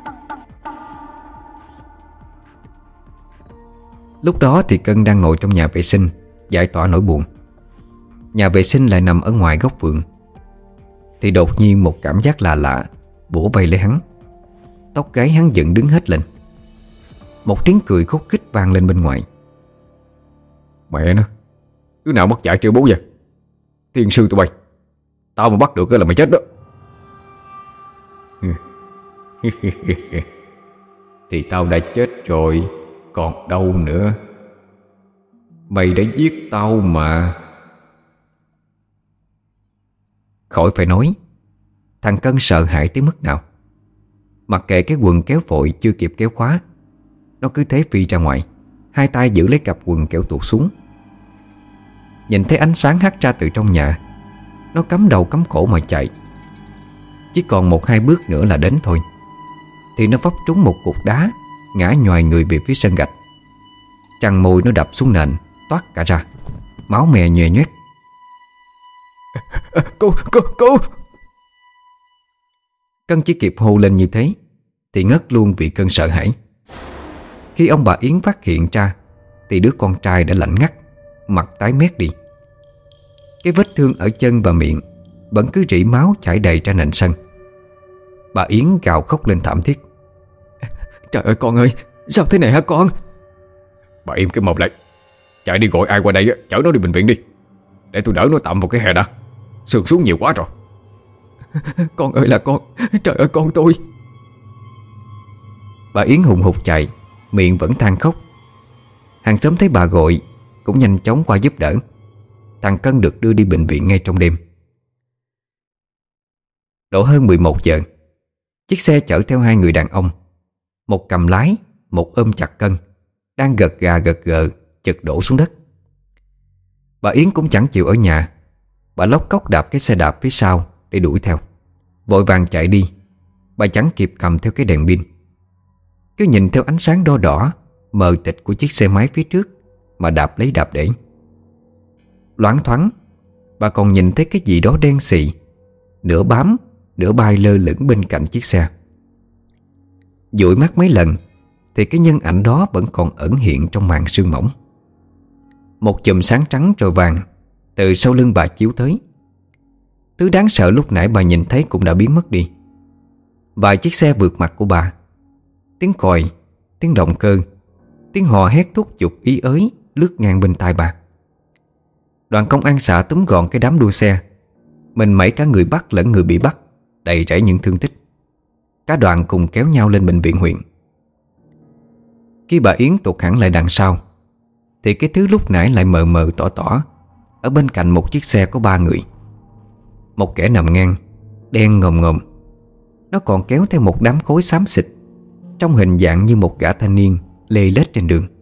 Lúc đó thì Cân đang ngồi trong nhà vệ sinh giải tỏa nỗi buồn. Nhà vệ sinh lại nằm ở ngoài góc vườn. Thì đột nhiên một cảm giác lạ lạ bủa vây lấy hắn. Tóc gáy hắn dựng đứng hết lên. Một tiếng cười khúc khích vang lên bên ngoài. Mẹ nó, đứa nào mất dạy trêu bố vậy? Thiên sư tụi bay, tao mà bắt được là mày chết đó. Thì tao đã chết rồi, còn đâu nữa. Mày đã giết tao mà. Khỏi phải nói, thằng Cân sợ hãi tới mức nào. Mặc kệ cái quần kéo vội chưa kịp kéo khóa, nó cứ thế phi ra ngoài, hai tay giữ lấy cặp quần kéo tuột xuống. Nhìn thấy ánh sáng hắt ra từ trong nhà, nó cắm đầu cắm cổ mà chạy. Chỉ còn 1-2 bước nữa là đến thôi, thì nó vấp trúng một cục đá, ngã nhoài người về phía sân gạch. Trăng môi nó đập xuống nền, toát cả ra, máu me nhòe nhoét. Cô! Cân chỉ kịp hô lên như thế thì ngất luôn vì cơn sợ hãi. Khi ông bà Yến phát hiện ra thì đứa con trai đã lạnh ngắt, mặt tái mét đi. Cái vết thương ở chân và miệng vẫn cứ rỉ máu chảy đầy ra nền sân. Bà Yến gào khóc lên thảm thiết. Trời ơi con ơi, sao thế này hả con? Bà im cái mồm lại, chạy đi gọi ai qua đây chở nó đi bệnh viện đi, để tôi đỡ nó tạm vào cái hè đã. Sườn xuống nhiều quá rồi. Con ơi là con, trời ơi con tôi. Bà Yến hùng hục chạy, miệng vẫn than khóc. Hàng xóm thấy bà gọi cũng nhanh chóng qua giúp đỡ. Thằng Cân được đưa đi bệnh viện ngay trong đêm. Độ hơn 11 giờ, chiếc xe chở theo 2 người đàn ông, một cầm lái, một ôm chặt Cân, đang gật gà gật gờ chật đổ xuống đất. Bà Yến cũng chẳng chịu ở nhà. Bà lóc cóc đạp cái xe đạp phía sau để đuổi theo. Vội vàng chạy đi, bà chẳng kịp cầm theo cái đèn pin. Cứ nhìn theo ánh sáng đo đỏ mờ tịch của chiếc xe máy phía trước mà đạp lấy đạp để. Loáng thoáng, bà còn nhìn thấy cái gì đó đen xì, nửa bám nửa bay lơ lửng bên cạnh chiếc xe. Dụi mắt mấy lần thì cái nhân ảnh đó vẫn còn ẩn hiện trong màn sương mỏng. Một chùm sáng trắng rồi vàng từ sau lưng bà chiếu tới. Thứ đáng sợ lúc nãy bà nhìn thấy cũng đã biến mất đi. Vài chiếc xe vượt mặt của bà, tiếng còi, tiếng động cơ, tiếng hò hét thúc giục ý ới lướt ngang bên tai bà. Đoàn công an xã túm gọn cái đám đua xe, mình mẩy cả người bắt lẫn người bị bắt, đầy rẫy những thương tích. Cả đoàn cùng kéo nhau lên bệnh viện huyện. Khi bà Yến tụt hẳn lại đằng sau thì cái thứ lúc nãy lại mờ mờ tỏ tỏ ở bên cạnh một chiếc xe có 3 người. Một kẻ nằm ngang, đen ngòm ngòm. Nó còn kéo theo một đám khối xám xịt, trong hình dạng như một gã thanh niên lê lết trên đường.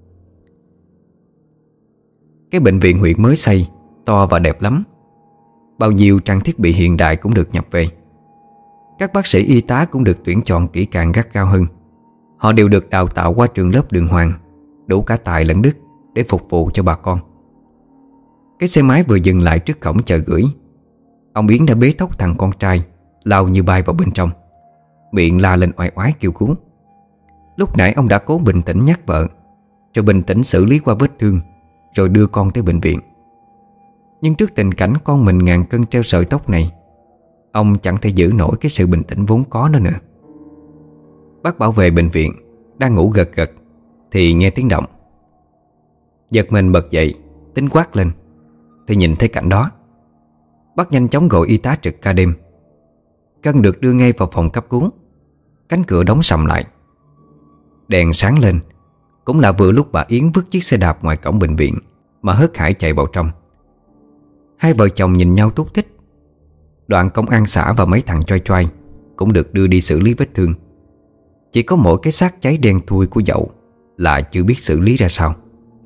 Cái bệnh viện huyện mới xây, to và đẹp lắm. Bao nhiêu trang thiết bị hiện đại cũng được nhập về. Các bác sĩ y tá cũng được tuyển chọn kỹ càng gắt gao hơn. Họ đều được đào tạo qua trường lớp đường hoàng, đủ cả tài lẫn đức để phục vụ cho bà con. Cái xe máy vừa dừng lại trước cổng chờ gửi. Ông Yến đã bế tóc thằng con trai, lao như bay vào bên trong, miệng la lên oai oái kêu cứu. Lúc nãy ông đã cố bình tĩnh nhắc vợ, rồi bình tĩnh xử lý qua vết thương, rồi đưa con tới bệnh viện. Nhưng trước tình cảnh con mình ngàn cân treo sợi tóc này, ông chẳng thể giữ nổi cái sự bình tĩnh vốn có đó nữa. Bác bảo vệ bệnh viện đang ngủ gật gật thì nghe tiếng động. Giật mình bật dậy, tính quát lên thì nhìn thấy cảnh đó. Bác nhanh chóng gọi y tá trực ca đêm. Cân được đưa ngay vào phòng cấp cứu. Cánh cửa đóng sầm lại. Đèn sáng lên, cũng là vừa lúc bà Yến vứt chiếc xe đạp ngoài cổng bệnh viện mà hớt hải chạy vào trong. Hai vợ chồng nhìn nhau túc thích. Đoàn công an xã và mấy thằng choai choai cũng được đưa đi xử lý vết thương. Chỉ có mỗi cái xác cháy đen thui của dậu là chưa biết xử lý ra sao.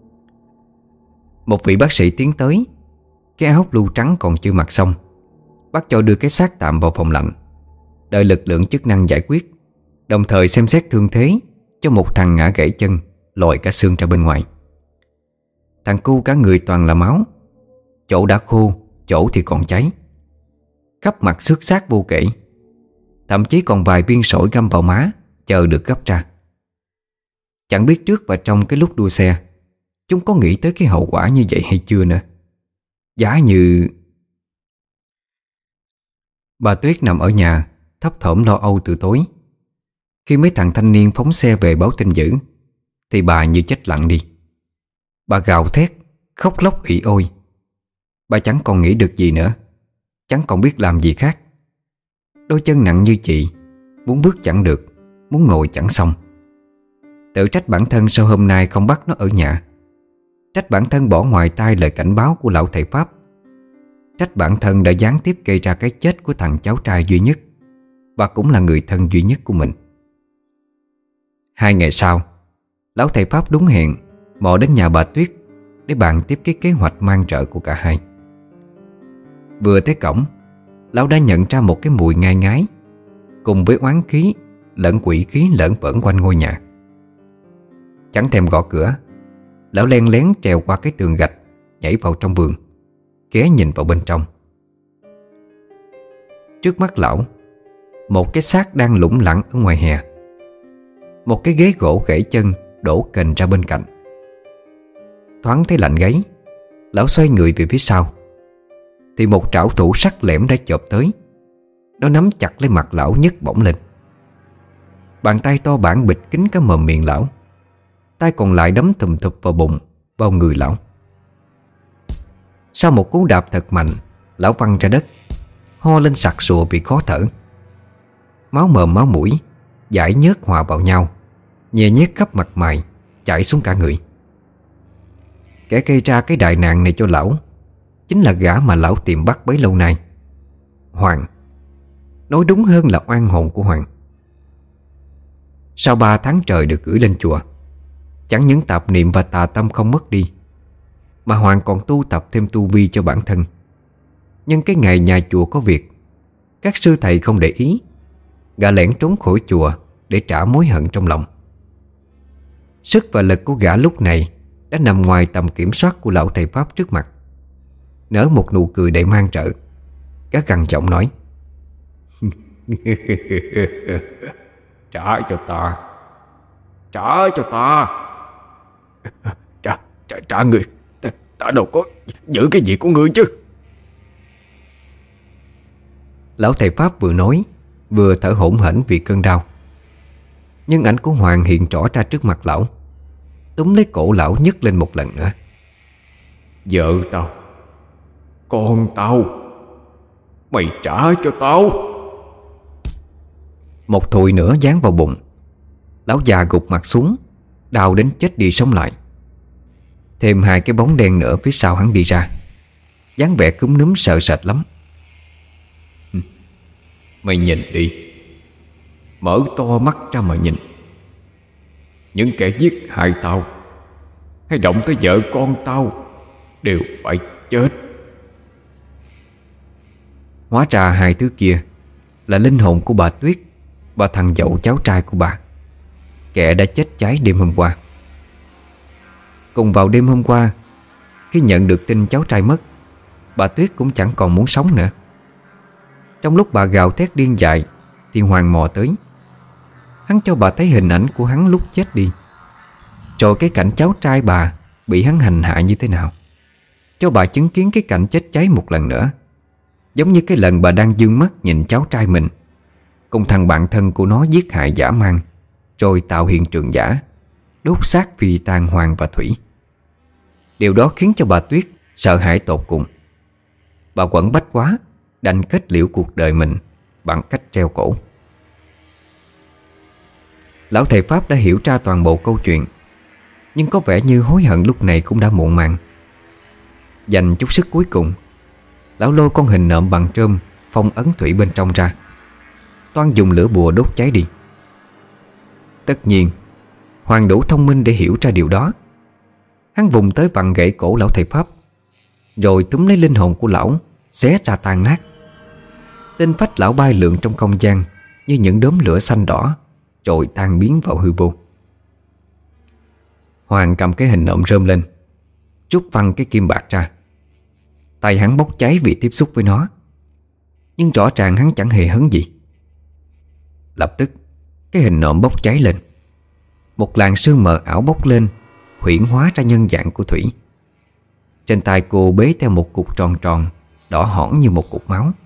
Một vị bác sĩ tiến tới. Cái áo blue trắng còn chưa mặc xong, bác cho đưa cái xác tạm vào phòng lạnh, đợi lực lượng chức năng giải quyết, đồng thời xem xét thương thế cho một thằng ngã gãy chân, lòi cả xương ra bên ngoài. Thằng cu cả người toàn là máu, chỗ đã khô, chỗ thì còn cháy, khắp mặt xước xác vô kể. Thậm chí còn vài viên sỏi găm vào má, chờ được gấp ra. Chẳng biết trước và trong cái lúc đua xe, chúng có nghĩ tới cái hậu quả như vậy hay chưa nữa. Giá như... Bà Tuyết nằm ở nhà thấp thỏm lo âu từ tối. Khi mấy thằng thanh niên phóng xe về báo tin dữ thì bà như chết lặng đi. Bà gào thét, khóc lóc ỉ ôi. Bà chẳng còn nghĩ được gì nữa, chẳng còn biết làm gì khác. Đôi chân nặng như chị, muốn bước chẳng được, muốn ngồi chẳng xong. Tự trách bản thân sao hôm nay không bắt nó ở nhà. Trách bản thân bỏ ngoài tai lời cảnh báo của lão thầy Pháp. Trách bản thân đã gián tiếp gây ra cái chết của thằng cháu trai duy nhất, và cũng là người thân duy nhất của mình. 2 ngày sau, lão thầy Pháp đúng hẹn mò đến nhà bà Tuyết để bàn tiếp cái kế hoạch mang trợ của cả hai. Vừa tới cổng, lão đã nhận ra một cái mùi ngai ngái cùng với oán khí lẫn quỷ khí lởn vởn quanh ngôi nhà. Chẳng thèm gõ cửa, lão len lén trèo qua cái tường gạch, nhảy vào trong vườn, ghé nhìn vào bên trong. Trước mắt lão, một cái xác đang lủng lẳng ở ngoài hè. Một cái ghế gỗ gãy chân đổ kềnh ra bên cạnh. Thoáng thấy lạnh gáy, lão xoay người về phía sau thì một trảo thủ sắc lẻm đã chộp tới. Nó nắm chặt lấy mặt lão nhấc bổng lên. Bàn tay to bản bịt kín cả mồm miệng lão, tay còn lại đấm thùm thụp vào bụng, vào người lão. Sau một cú đạp thật mạnh, lão văng ra đất, ho lên sặc sụa vì khó thở. Máu mồm máu mũi dải nhớt hòa vào nhau, nhè nhét khắp mặt mày, chảy xuống cả người. Kẻ gây ra cái đại nạn này cho lão chính là gã mà lão tìm bắt bấy lâu nay, Hoàng. Nói đúng hơn là oan hồn của Hoàng. Sau 3 tháng trời được gửi lên chùa, chẳng những tạp niệm và tà tâm không mất đi, mà Hoàng còn tu tập thêm tu vi cho bản thân. Nhưng cái ngày nhà chùa có việc, các sư thầy không để ý, gã lẻn trốn khỏi chùa để trả mối hận trong lòng. Sức và lực của gã lúc này đã nằm ngoài tầm kiểm soát của lão thầy Pháp trước mặt. Nở một nụ cười đầy man rợ, gã gằn giọng nói: Trả cho ta, trả cho ta. Trả người. Ta đâu có giữ cái gì của ngươi chứ. Lão thầy Pháp vừa nói vừa thở hổn hển vì cơn đau. Nhưng ảnh của Hoàng hiện rõ ra trước mặt lão, túm lấy cổ lão nhấc lên một lần nữa. Vợ tao, con tao, mày trả cho tao. Một thùi nữa dán vào bụng. Lão già gục mặt xuống, đau đến chết đi sống lại. Thêm 2 cái bóng đen nữa phía sau hắn đi ra, dáng vẻ cúm núm sợ sệt lắm. Mày nhìn đi, mở to mắt ra mà nhìn. Những kẻ giết hại tao hay động tới vợ con tao đều phải chết. Hóa ra 2 thứ kia là linh hồn của bà Tuyết và thằng dậu cháu trai của bà, kẻ đã chết cháy đêm hôm qua. Cùng vào đêm hôm qua, khi nhận được tin cháu trai mất, bà Tuyết cũng chẳng còn muốn sống nữa. Trong lúc bà gào thét điên dại thì Hoàng mò tới. Hắn cho bà thấy hình ảnh của hắn lúc chết đi, rồi cái cảnh cháu trai bà bị hắn hành hạ như thế nào, cho bà chứng kiến cái cảnh chết cháy một lần nữa, giống như cái lần bà đang dương mắt nhìn cháu trai mình cùng thằng bạn thân của nó giết hại dã man, rồi tạo hiện trường giả, đốt xác phi tang Hoàng và Thủy. Điều đó khiến cho bà Tuyết sợ hãi tột cùng. Bà quẫn bách quá, đành kết liễu cuộc đời mình bằng cách treo cổ. Lão thầy Pháp đã hiểu ra toàn bộ câu chuyện, nhưng có vẻ như hối hận lúc này cũng đã muộn màng. Dành chút sức cuối cùng, lão lôi con hình nộm bằng trơm phong ấn Thủy bên trong ra, toan dùng lửa bùa đốt cháy đi. Tất nhiên Hoàng đủ thông minh để hiểu ra điều đó. Hắn vùng tới vặn gãy cổ lão thầy Pháp, rồi túm lấy linh hồn của lão, xé ra tan nát. Tên phách lão bay lượn trong không gian như những đốm lửa xanh đỏ, rồi tan biến vào hư vô. Hoàng cầm cái hình nộm rơm lên, rút văng cái kim bạc ra. Tay hắn bốc cháy vì tiếp xúc với nó, nhưng rõ ràng hắn chẳng hề hấn gì. Lập tức cái hình nộm bốc cháy lên. Một làn sương mờ ảo bốc lên, huyễn hóa ra nhân dạng của Thủy. Trên tay cô bế theo một cục tròn tròn, đỏ hỏn như một cục máu.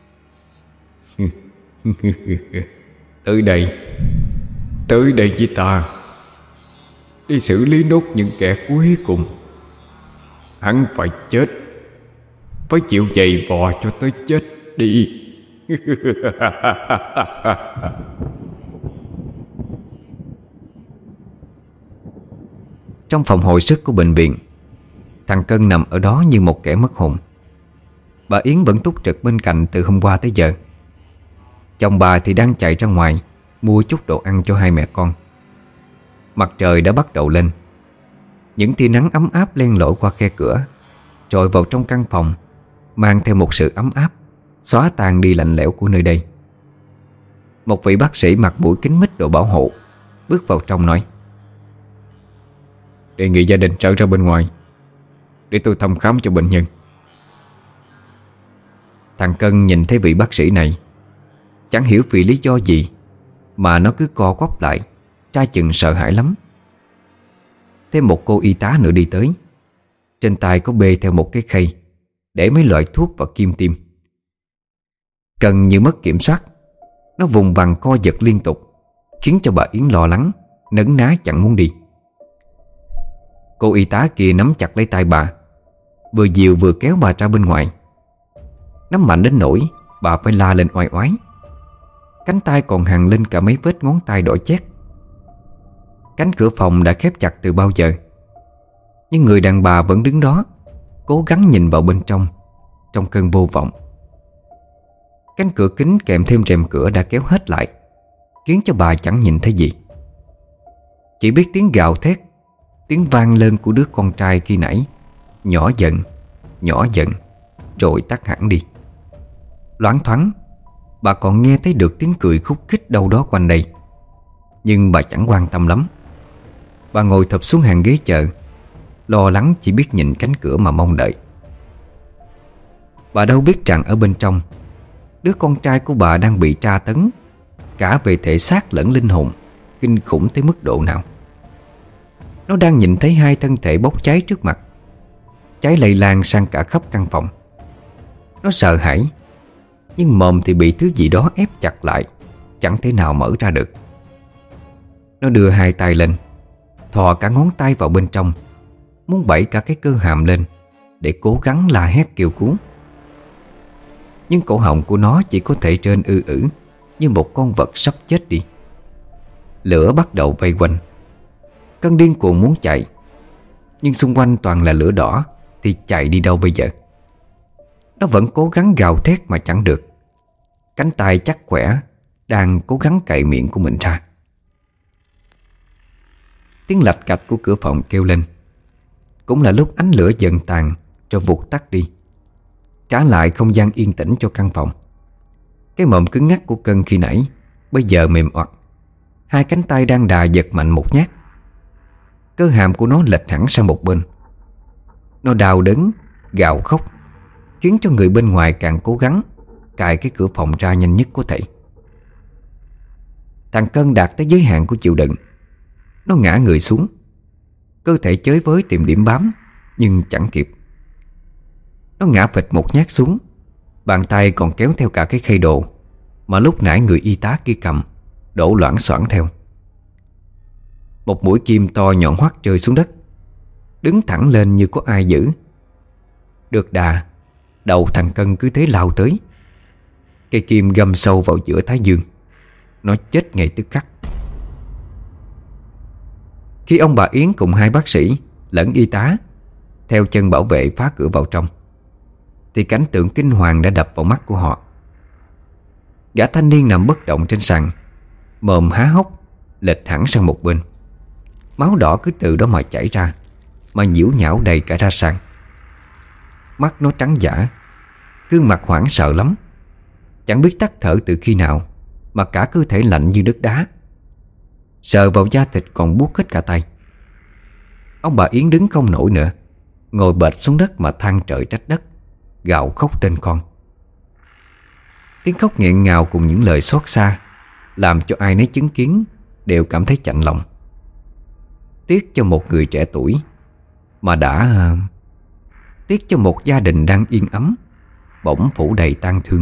Tới đây với ta, đi xử lý nốt những kẻ cuối cùng. Hắn phải chết, phải chịu giày vò cho tới chết đi. Trong phòng hồi sức của bệnh viện, thằng Cân nằm ở đó như một kẻ mất hồn. Bà Yến vẫn túc trực bên cạnh từ hôm qua tới giờ. Chồng bà thì đang chạy ra ngoài mua chút đồ ăn cho hai mẹ con. Mặt trời đã bắt đầu lên. Những tia nắng ấm áp len lỏi qua khe cửa, rồi vào trong căn phòng, mang theo một sự ấm áp, xóa tan đi lạnh lẽo của nơi đây. Một vị bác sĩ mặc mũi kính mít đồ bảo hộ bước vào trong nói: Đề nghị gia đình trở ra bên ngoài để tôi thăm khám cho bệnh nhân. Thằng Cân nhìn thấy vị bác sĩ này, chẳng hiểu vì lý do gì mà nó cứ co quắp lại, trai chừng sợ hãi lắm. Thêm một cô y tá nữa đi tới. Trên tay có bê theo một cái khay để mấy loại thuốc và kim tiêm. Cân như mất kiểm soát, nó vùng vằng co giật liên tục, khiến cho bà Yến lo lắng, nấn ná chẳng muốn đi. Cô y tá kia nắm chặt lấy tay bà, vừa dìu vừa kéo bà ra bên ngoài. Nắm mạnh đến nỗi bà phải la lên oai oái. Cánh tay còn hằn lên cả mấy vết ngón tay đỏ chét. Cánh cửa phòng đã khép chặt từ bao giờ, nhưng người đàn bà vẫn đứng đó, cố gắng nhìn vào bên trong, trong cơn vô vọng. Cánh cửa kính kèm thêm rèm cửa đã kéo hết lại, khiến cho bà chẳng nhìn thấy gì. Chỉ biết tiếng gào thét, tiếng vang lên của đứa con trai khi nãy, nhỏ dần, rồi tắt hẳn đi. Loáng thoáng bà còn nghe thấy được tiếng cười khúc khích đâu đó quanh đây, nhưng bà chẳng quan tâm lắm. Bà ngồi thụp xuống hàng ghế chờ, lo lắng chỉ biết nhìn cánh cửa mà mong đợi. Bà đâu biết rằng ở bên trong, đứa con trai của bà đang bị tra tấn cả về thể xác lẫn linh hồn, kinh khủng tới mức độ nào. Nó đang nhìn thấy hai thân thể bốc cháy trước mặt, cháy lây lan sang cả khắp căn phòng. Nó sợ hãi, nhưng mồm thì bị thứ gì đó ép chặt lại, chẳng thể nào mở ra được. Nó đưa hai tay lên, thò cả ngón tay vào bên trong, muốn bẩy cả cái cơ hàm lên để cố gắng la hét kêu cứu. Nhưng cổ họng của nó chỉ có thể rên ư ử như một con vật sắp chết đi. Lửa bắt đầu vây quanh. Cơn điên cuồng muốn chạy, nhưng xung quanh toàn là lửa đỏ thì chạy đi đâu bây giờ. Nó vẫn cố gắng gào thét mà chẳng được. Cánh tay chắc khỏe đang cố gắng cạy miệng của mình ra. Tiếng lạch cạch của cửa phòng kêu lên. Cũng là lúc ánh lửa dần tàn rồi vụt tắt đi, trả lại không gian yên tĩnh cho căn phòng. Cái mồm cứng ngắc của Cân khi nãy bây giờ mềm oặt. Hai cánh tay đang đà giật mạnh một nhát. Cơ hàm của nó lệch hẳn sang một bên. Nó đau đớn, gào khóc, khiến cho người bên ngoài càng cố gắng cài cái cửa phòng ra nhanh nhất có thể. Thằng Cân đạt tới giới hạn của chịu đựng. Nó ngã người xuống, cơ thể chới với tìm điểm bám, nhưng chẳng kịp. Nó ngã phịch một nhát xuống, bàn tay còn kéo theo cả cái khay đồ mà lúc nãy người y tá kia cầm, đổ loảng xoảng theo. Một mũi kim to nhọn hoắt rơi xuống đất, đứng thẳng lên như có ai giữ. Được đà, đầu thằng Cân cứ thế lao tới. Cây kim găm sâu vào giữa thái dương. Nó chết ngay tức khắc. Khi ông bà Yến cùng 2 bác sĩ lẫn y tá theo chân bảo vệ phá cửa vào trong, thì cảnh tượng kinh hoàng đã đập vào mắt của họ. Gã thanh niên nằm bất động trên sàn, mồm há hốc, lệch hẳn sang một bên. Máu đỏ cứ từ đó mà chảy ra, mà nhiễu nhão đầy cả ra sàn. Mắt nó trắng dã, gương mặt hoảng sợ lắm. Chẳng biết tắt thở từ khi nào mà cả cơ thể lạnh như đất đá. Sờ vào da thịt còn buốt hết cả tay. Ông bà Yến đứng không nổi nữa, ngồi bệt xuống đất mà than trời trách đất, gào khóc tên con. Tiếng khóc nghẹn ngào cùng những lời xót xa làm cho ai nấy chứng kiến đều cảm thấy chạnh lòng. Tiếc cho một người trẻ tuổi mà tiếc cho một gia đình đang yên ấm bỗng phủ đầy tang thương.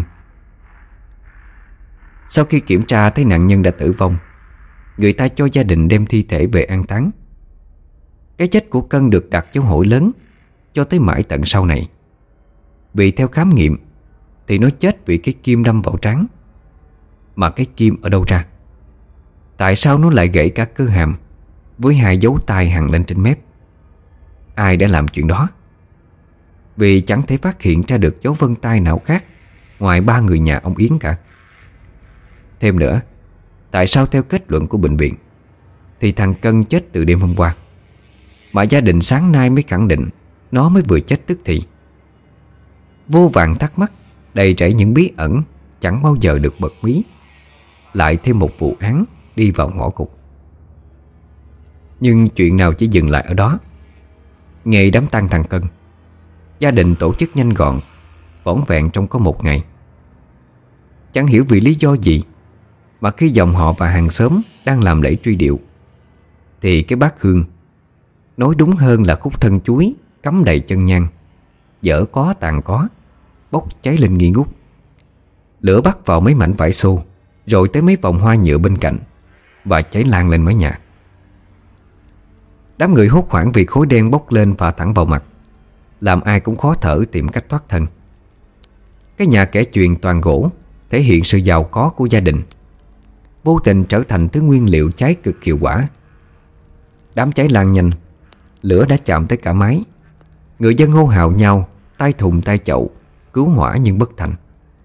Sau khi kiểm tra thấy nạn nhân đã tử vong, người ta cho gia đình đem thi thể về an táng. Cái chết của Cân được đặt dấu hỏi lớn cho tới mãi tận sau này. Vì theo khám nghiệm thì nó chết vì cái kim đâm vào trán. Mà cái kim ở đâu ra? Tại sao nó lại gãy cả cơ hàm với 2 dấu tay hằn lên trên mép? Ai đã làm chuyện đó? Vì chẳng thể phát hiện ra được dấu vân tay nào khác ngoài 3 người nhà ông Yến cả. Thêm nữa, tại sao theo kết luận của bệnh viện thì thằng Cân chết từ đêm hôm qua, mà gia đình sáng nay mới khẳng định nó mới vừa chết tức thì? Vô vàn thắc mắc đầy rẫy những bí ẩn chẳng bao giờ được bật mí. Lại thêm một vụ án đi vào ngõ cụt. Nhưng chuyện nào chỉ dừng lại ở đó. Ngày đám tang thằng Cân, gia đình tổ chức nhanh gọn, vỏn vẹn trong có 1 ngày. Chẳng hiểu vì lý do gì mà khi dòng họ và hàng xóm đang làm lễ truy điệu, thì cái bát hương, nói đúng hơn là khúc thân chuối cắm đầy chân nhang, dở có tàn có, bốc cháy lên nghi ngút. Lửa bắt vào mấy mảnh vải xô, rồi tới mấy vòng hoa nhựa bên cạnh, và cháy lan lên mái nhà. Đám người hốt hoảng vì khói đen bốc lên và thẳng vào mặt, làm ai cũng khó thở tìm cách thoát thân. Cái nhà kẻ chuyền toàn gỗ thể hiện sự giàu có của gia đình, vô tình trở thành thứ nguyên liệu cháy cực hiệu quả. Đám cháy lan nhanh, lửa đã chạm tới cả mái. Người dân hô hào nhau, tay thùng tay chậu cứu hỏa nhưng bất thành.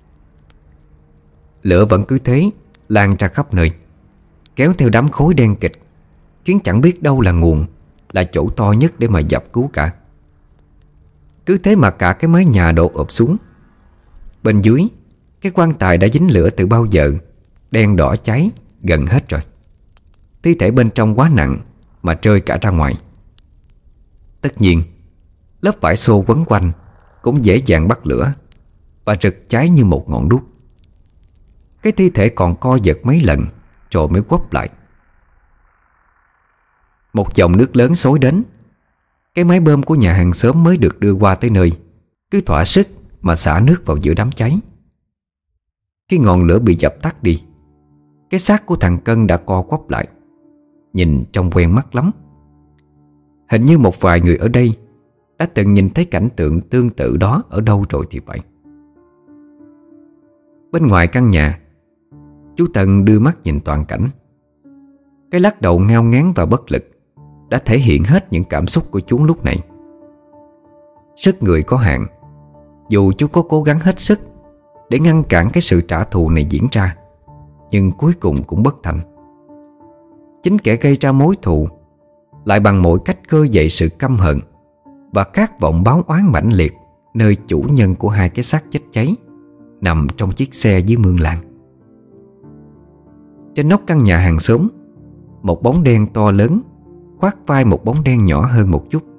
Lửa vẫn cứ thế lan ra khắp nơi, kéo theo đám khói đen kịt, khiến chẳng biết đâu là nguồn, là chỗ to nhất để mà dập cứu cả. Cứ thế mà cả cái mái nhà đổ ụp xuống. Bên dưới, cái quan tài đã dính lửa từ bao giờ, đen đỏ cháy gần hết rồi. Thi thể bên trong quá nặng mà rơi cả ra ngoài. Tất nhiên, lớp vải xô quấn quanh cũng dễ dàng bắt lửa và rực cháy như một ngọn đuốc. Cái thi thể còn co giật mấy lần rồi mới quắp lại. Một dòng nước lớn xối đến. Cái máy bơm của nhà hàng xóm mới được đưa qua tới nơi cứ thỏa sức mà xả nước vào giữa đám cháy. Khi ngọn lửa bị dập tắt đi, cái xác của thằng Cân đã co quắp lại, nhìn trông quen mắt lắm. Hình như một vài người ở đây đã từng nhìn thấy cảnh tượng tương tự đó ở đâu rồi thì vậy. Bên ngoài căn nhà, chú Tân đưa mắt nhìn toàn cảnh. Cái lắc đầu ngao ngán và bất lực đã thể hiện hết những cảm xúc của chú lúc này. Sức người có hạn, dù chú có cố gắng hết sức để ngăn cản cái sự trả thù này diễn ra, nhưng cuối cùng cũng bất thành. Chính kẻ gây ra mối thù lại bằng mọi cách khơi dậy sự căm hận và khát vọng báo oán mãnh liệt nơi chủ nhân của 2 cái xác chết cháy nằm trong chiếc xe dưới mương làng. Trên nóc căn nhà hàng xóm, một bóng đen to lớn khoác vai một bóng đen nhỏ hơn một chút.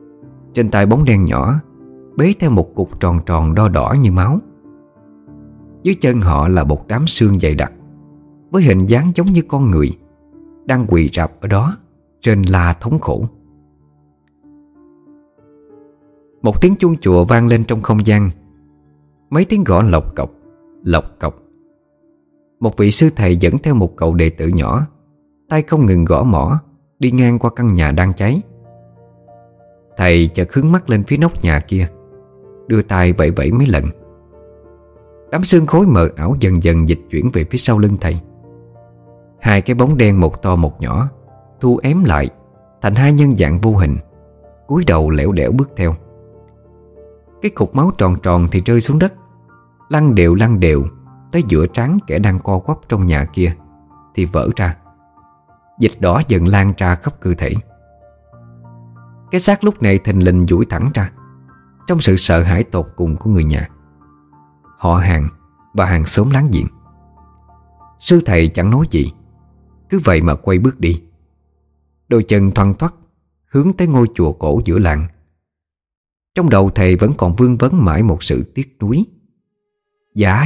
Trên tay bóng đen nhỏ bế theo một cục tròn tròn đo đỏ như máu. Dưới chân họ là một đám xương dày đặc, với hình dáng giống như con người đang quỳ rạp ở đó, rên la thống khổ. Một tiếng chuông chùa vang lên trong không gian. Mấy tiếng gõ lộc cọc, lộc cọc. Một vị sư thầy dẫn theo một cậu đệ tử nhỏ, tay không ngừng gõ mõ, đi ngang qua căn nhà đang cháy. Thầy chợt hướng mắt lên phía nóc nhà kia, đưa tay vẫy vẫy mấy lần. Đám xương khối mờ ảo dần dần dịch chuyển về phía sau lưng thầy. Hai cái bóng đen một to một nhỏ thu ém lại thành hai nhân dạng vô hình, cúi đầu lẻo đẻo bước theo. Cái cục máu tròn tròn thì rơi xuống đất, lăn đều tới giữa trán kẻ đang co quắp trong nhà kia thì vỡ ra. Dịch đỏ dần lan ra khắp cơ thể. Cái xác lúc này thình lình duỗi thẳng ra, trong sự sợ hãi tột cùng của người nhà, họ hàng và hàng xóm láng giềng. Sư thầy chẳng nói gì, cứ vậy mà quay bước đi. Đôi chân thoăn thoắt hướng tới ngôi chùa cổ giữa làng. Trong đầu thầy vẫn còn vương vấn mãi một sự tiếc nuối. Giá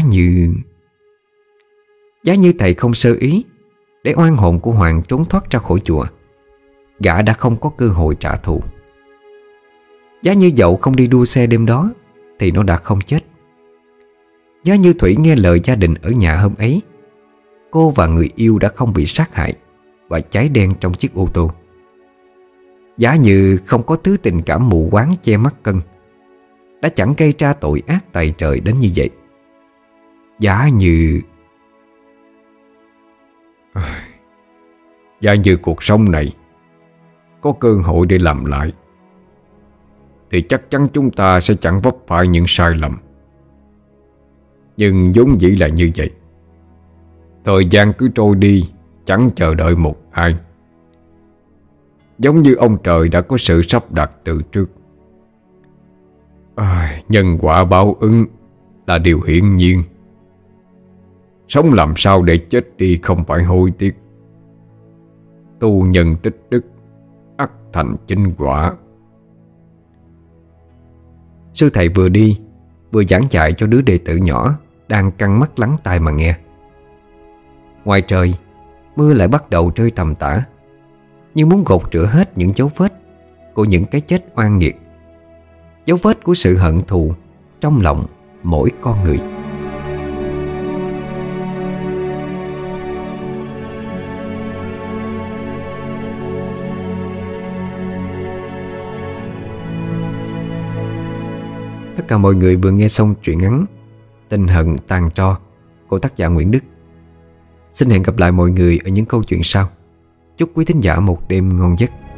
như thầy không sơ ý để oan hồn của Hoàng trốn thoát ra khỏi chùa, gã đã không có cơ hội trả thù. Giá như dậu không đi đua xe đêm đó thì nó đã không chết. Giá như Thủy nghe lời gia đình ở nhà hôm ấy, cô và người yêu đã không bị sát hại và cháy đen trong chiếc ô tô. Giá như không có thứ tình cảm mù quáng che mắt Cân, đã chẳng gây ra tội ác tày trời đến như vậy. Giá như cuộc sống này có cơ hội để làm lại, thì chắc chắn chúng ta sẽ chẳng vấp phải những sai lầm. Nhưng vốn dĩ là như vậy. Thời gian cứ trôi đi, chẳng chờ đợi một ai. Giống như ông trời đã có sự sắp đặt từ trước. Nhân quả báo ứng là điều hiển nhiên. Sống làm sao để chết đi không phải hối tiếc. Tu nhân tích đức, ắt thành chính quả. Sư thầy vừa đi vừa giảng dạy cho đứa đệ tử nhỏ đang căng mắt lắng tai mà nghe. Ngoài trời, mưa lại bắt đầu rơi tầm tã, như muốn gột rửa hết những dấu vết của những cái chết oan nghiệt, dấu vết của sự hận thù trong lòng mỗi con người. Tất cả mọi người vừa nghe xong truyện ngắn Tình Hận Tàn Tro của tác giả Nguyễn Đức. Xin hẹn gặp lại mọi người ở những câu chuyện sau. Chúc quý thính giả một đêm ngon giấc.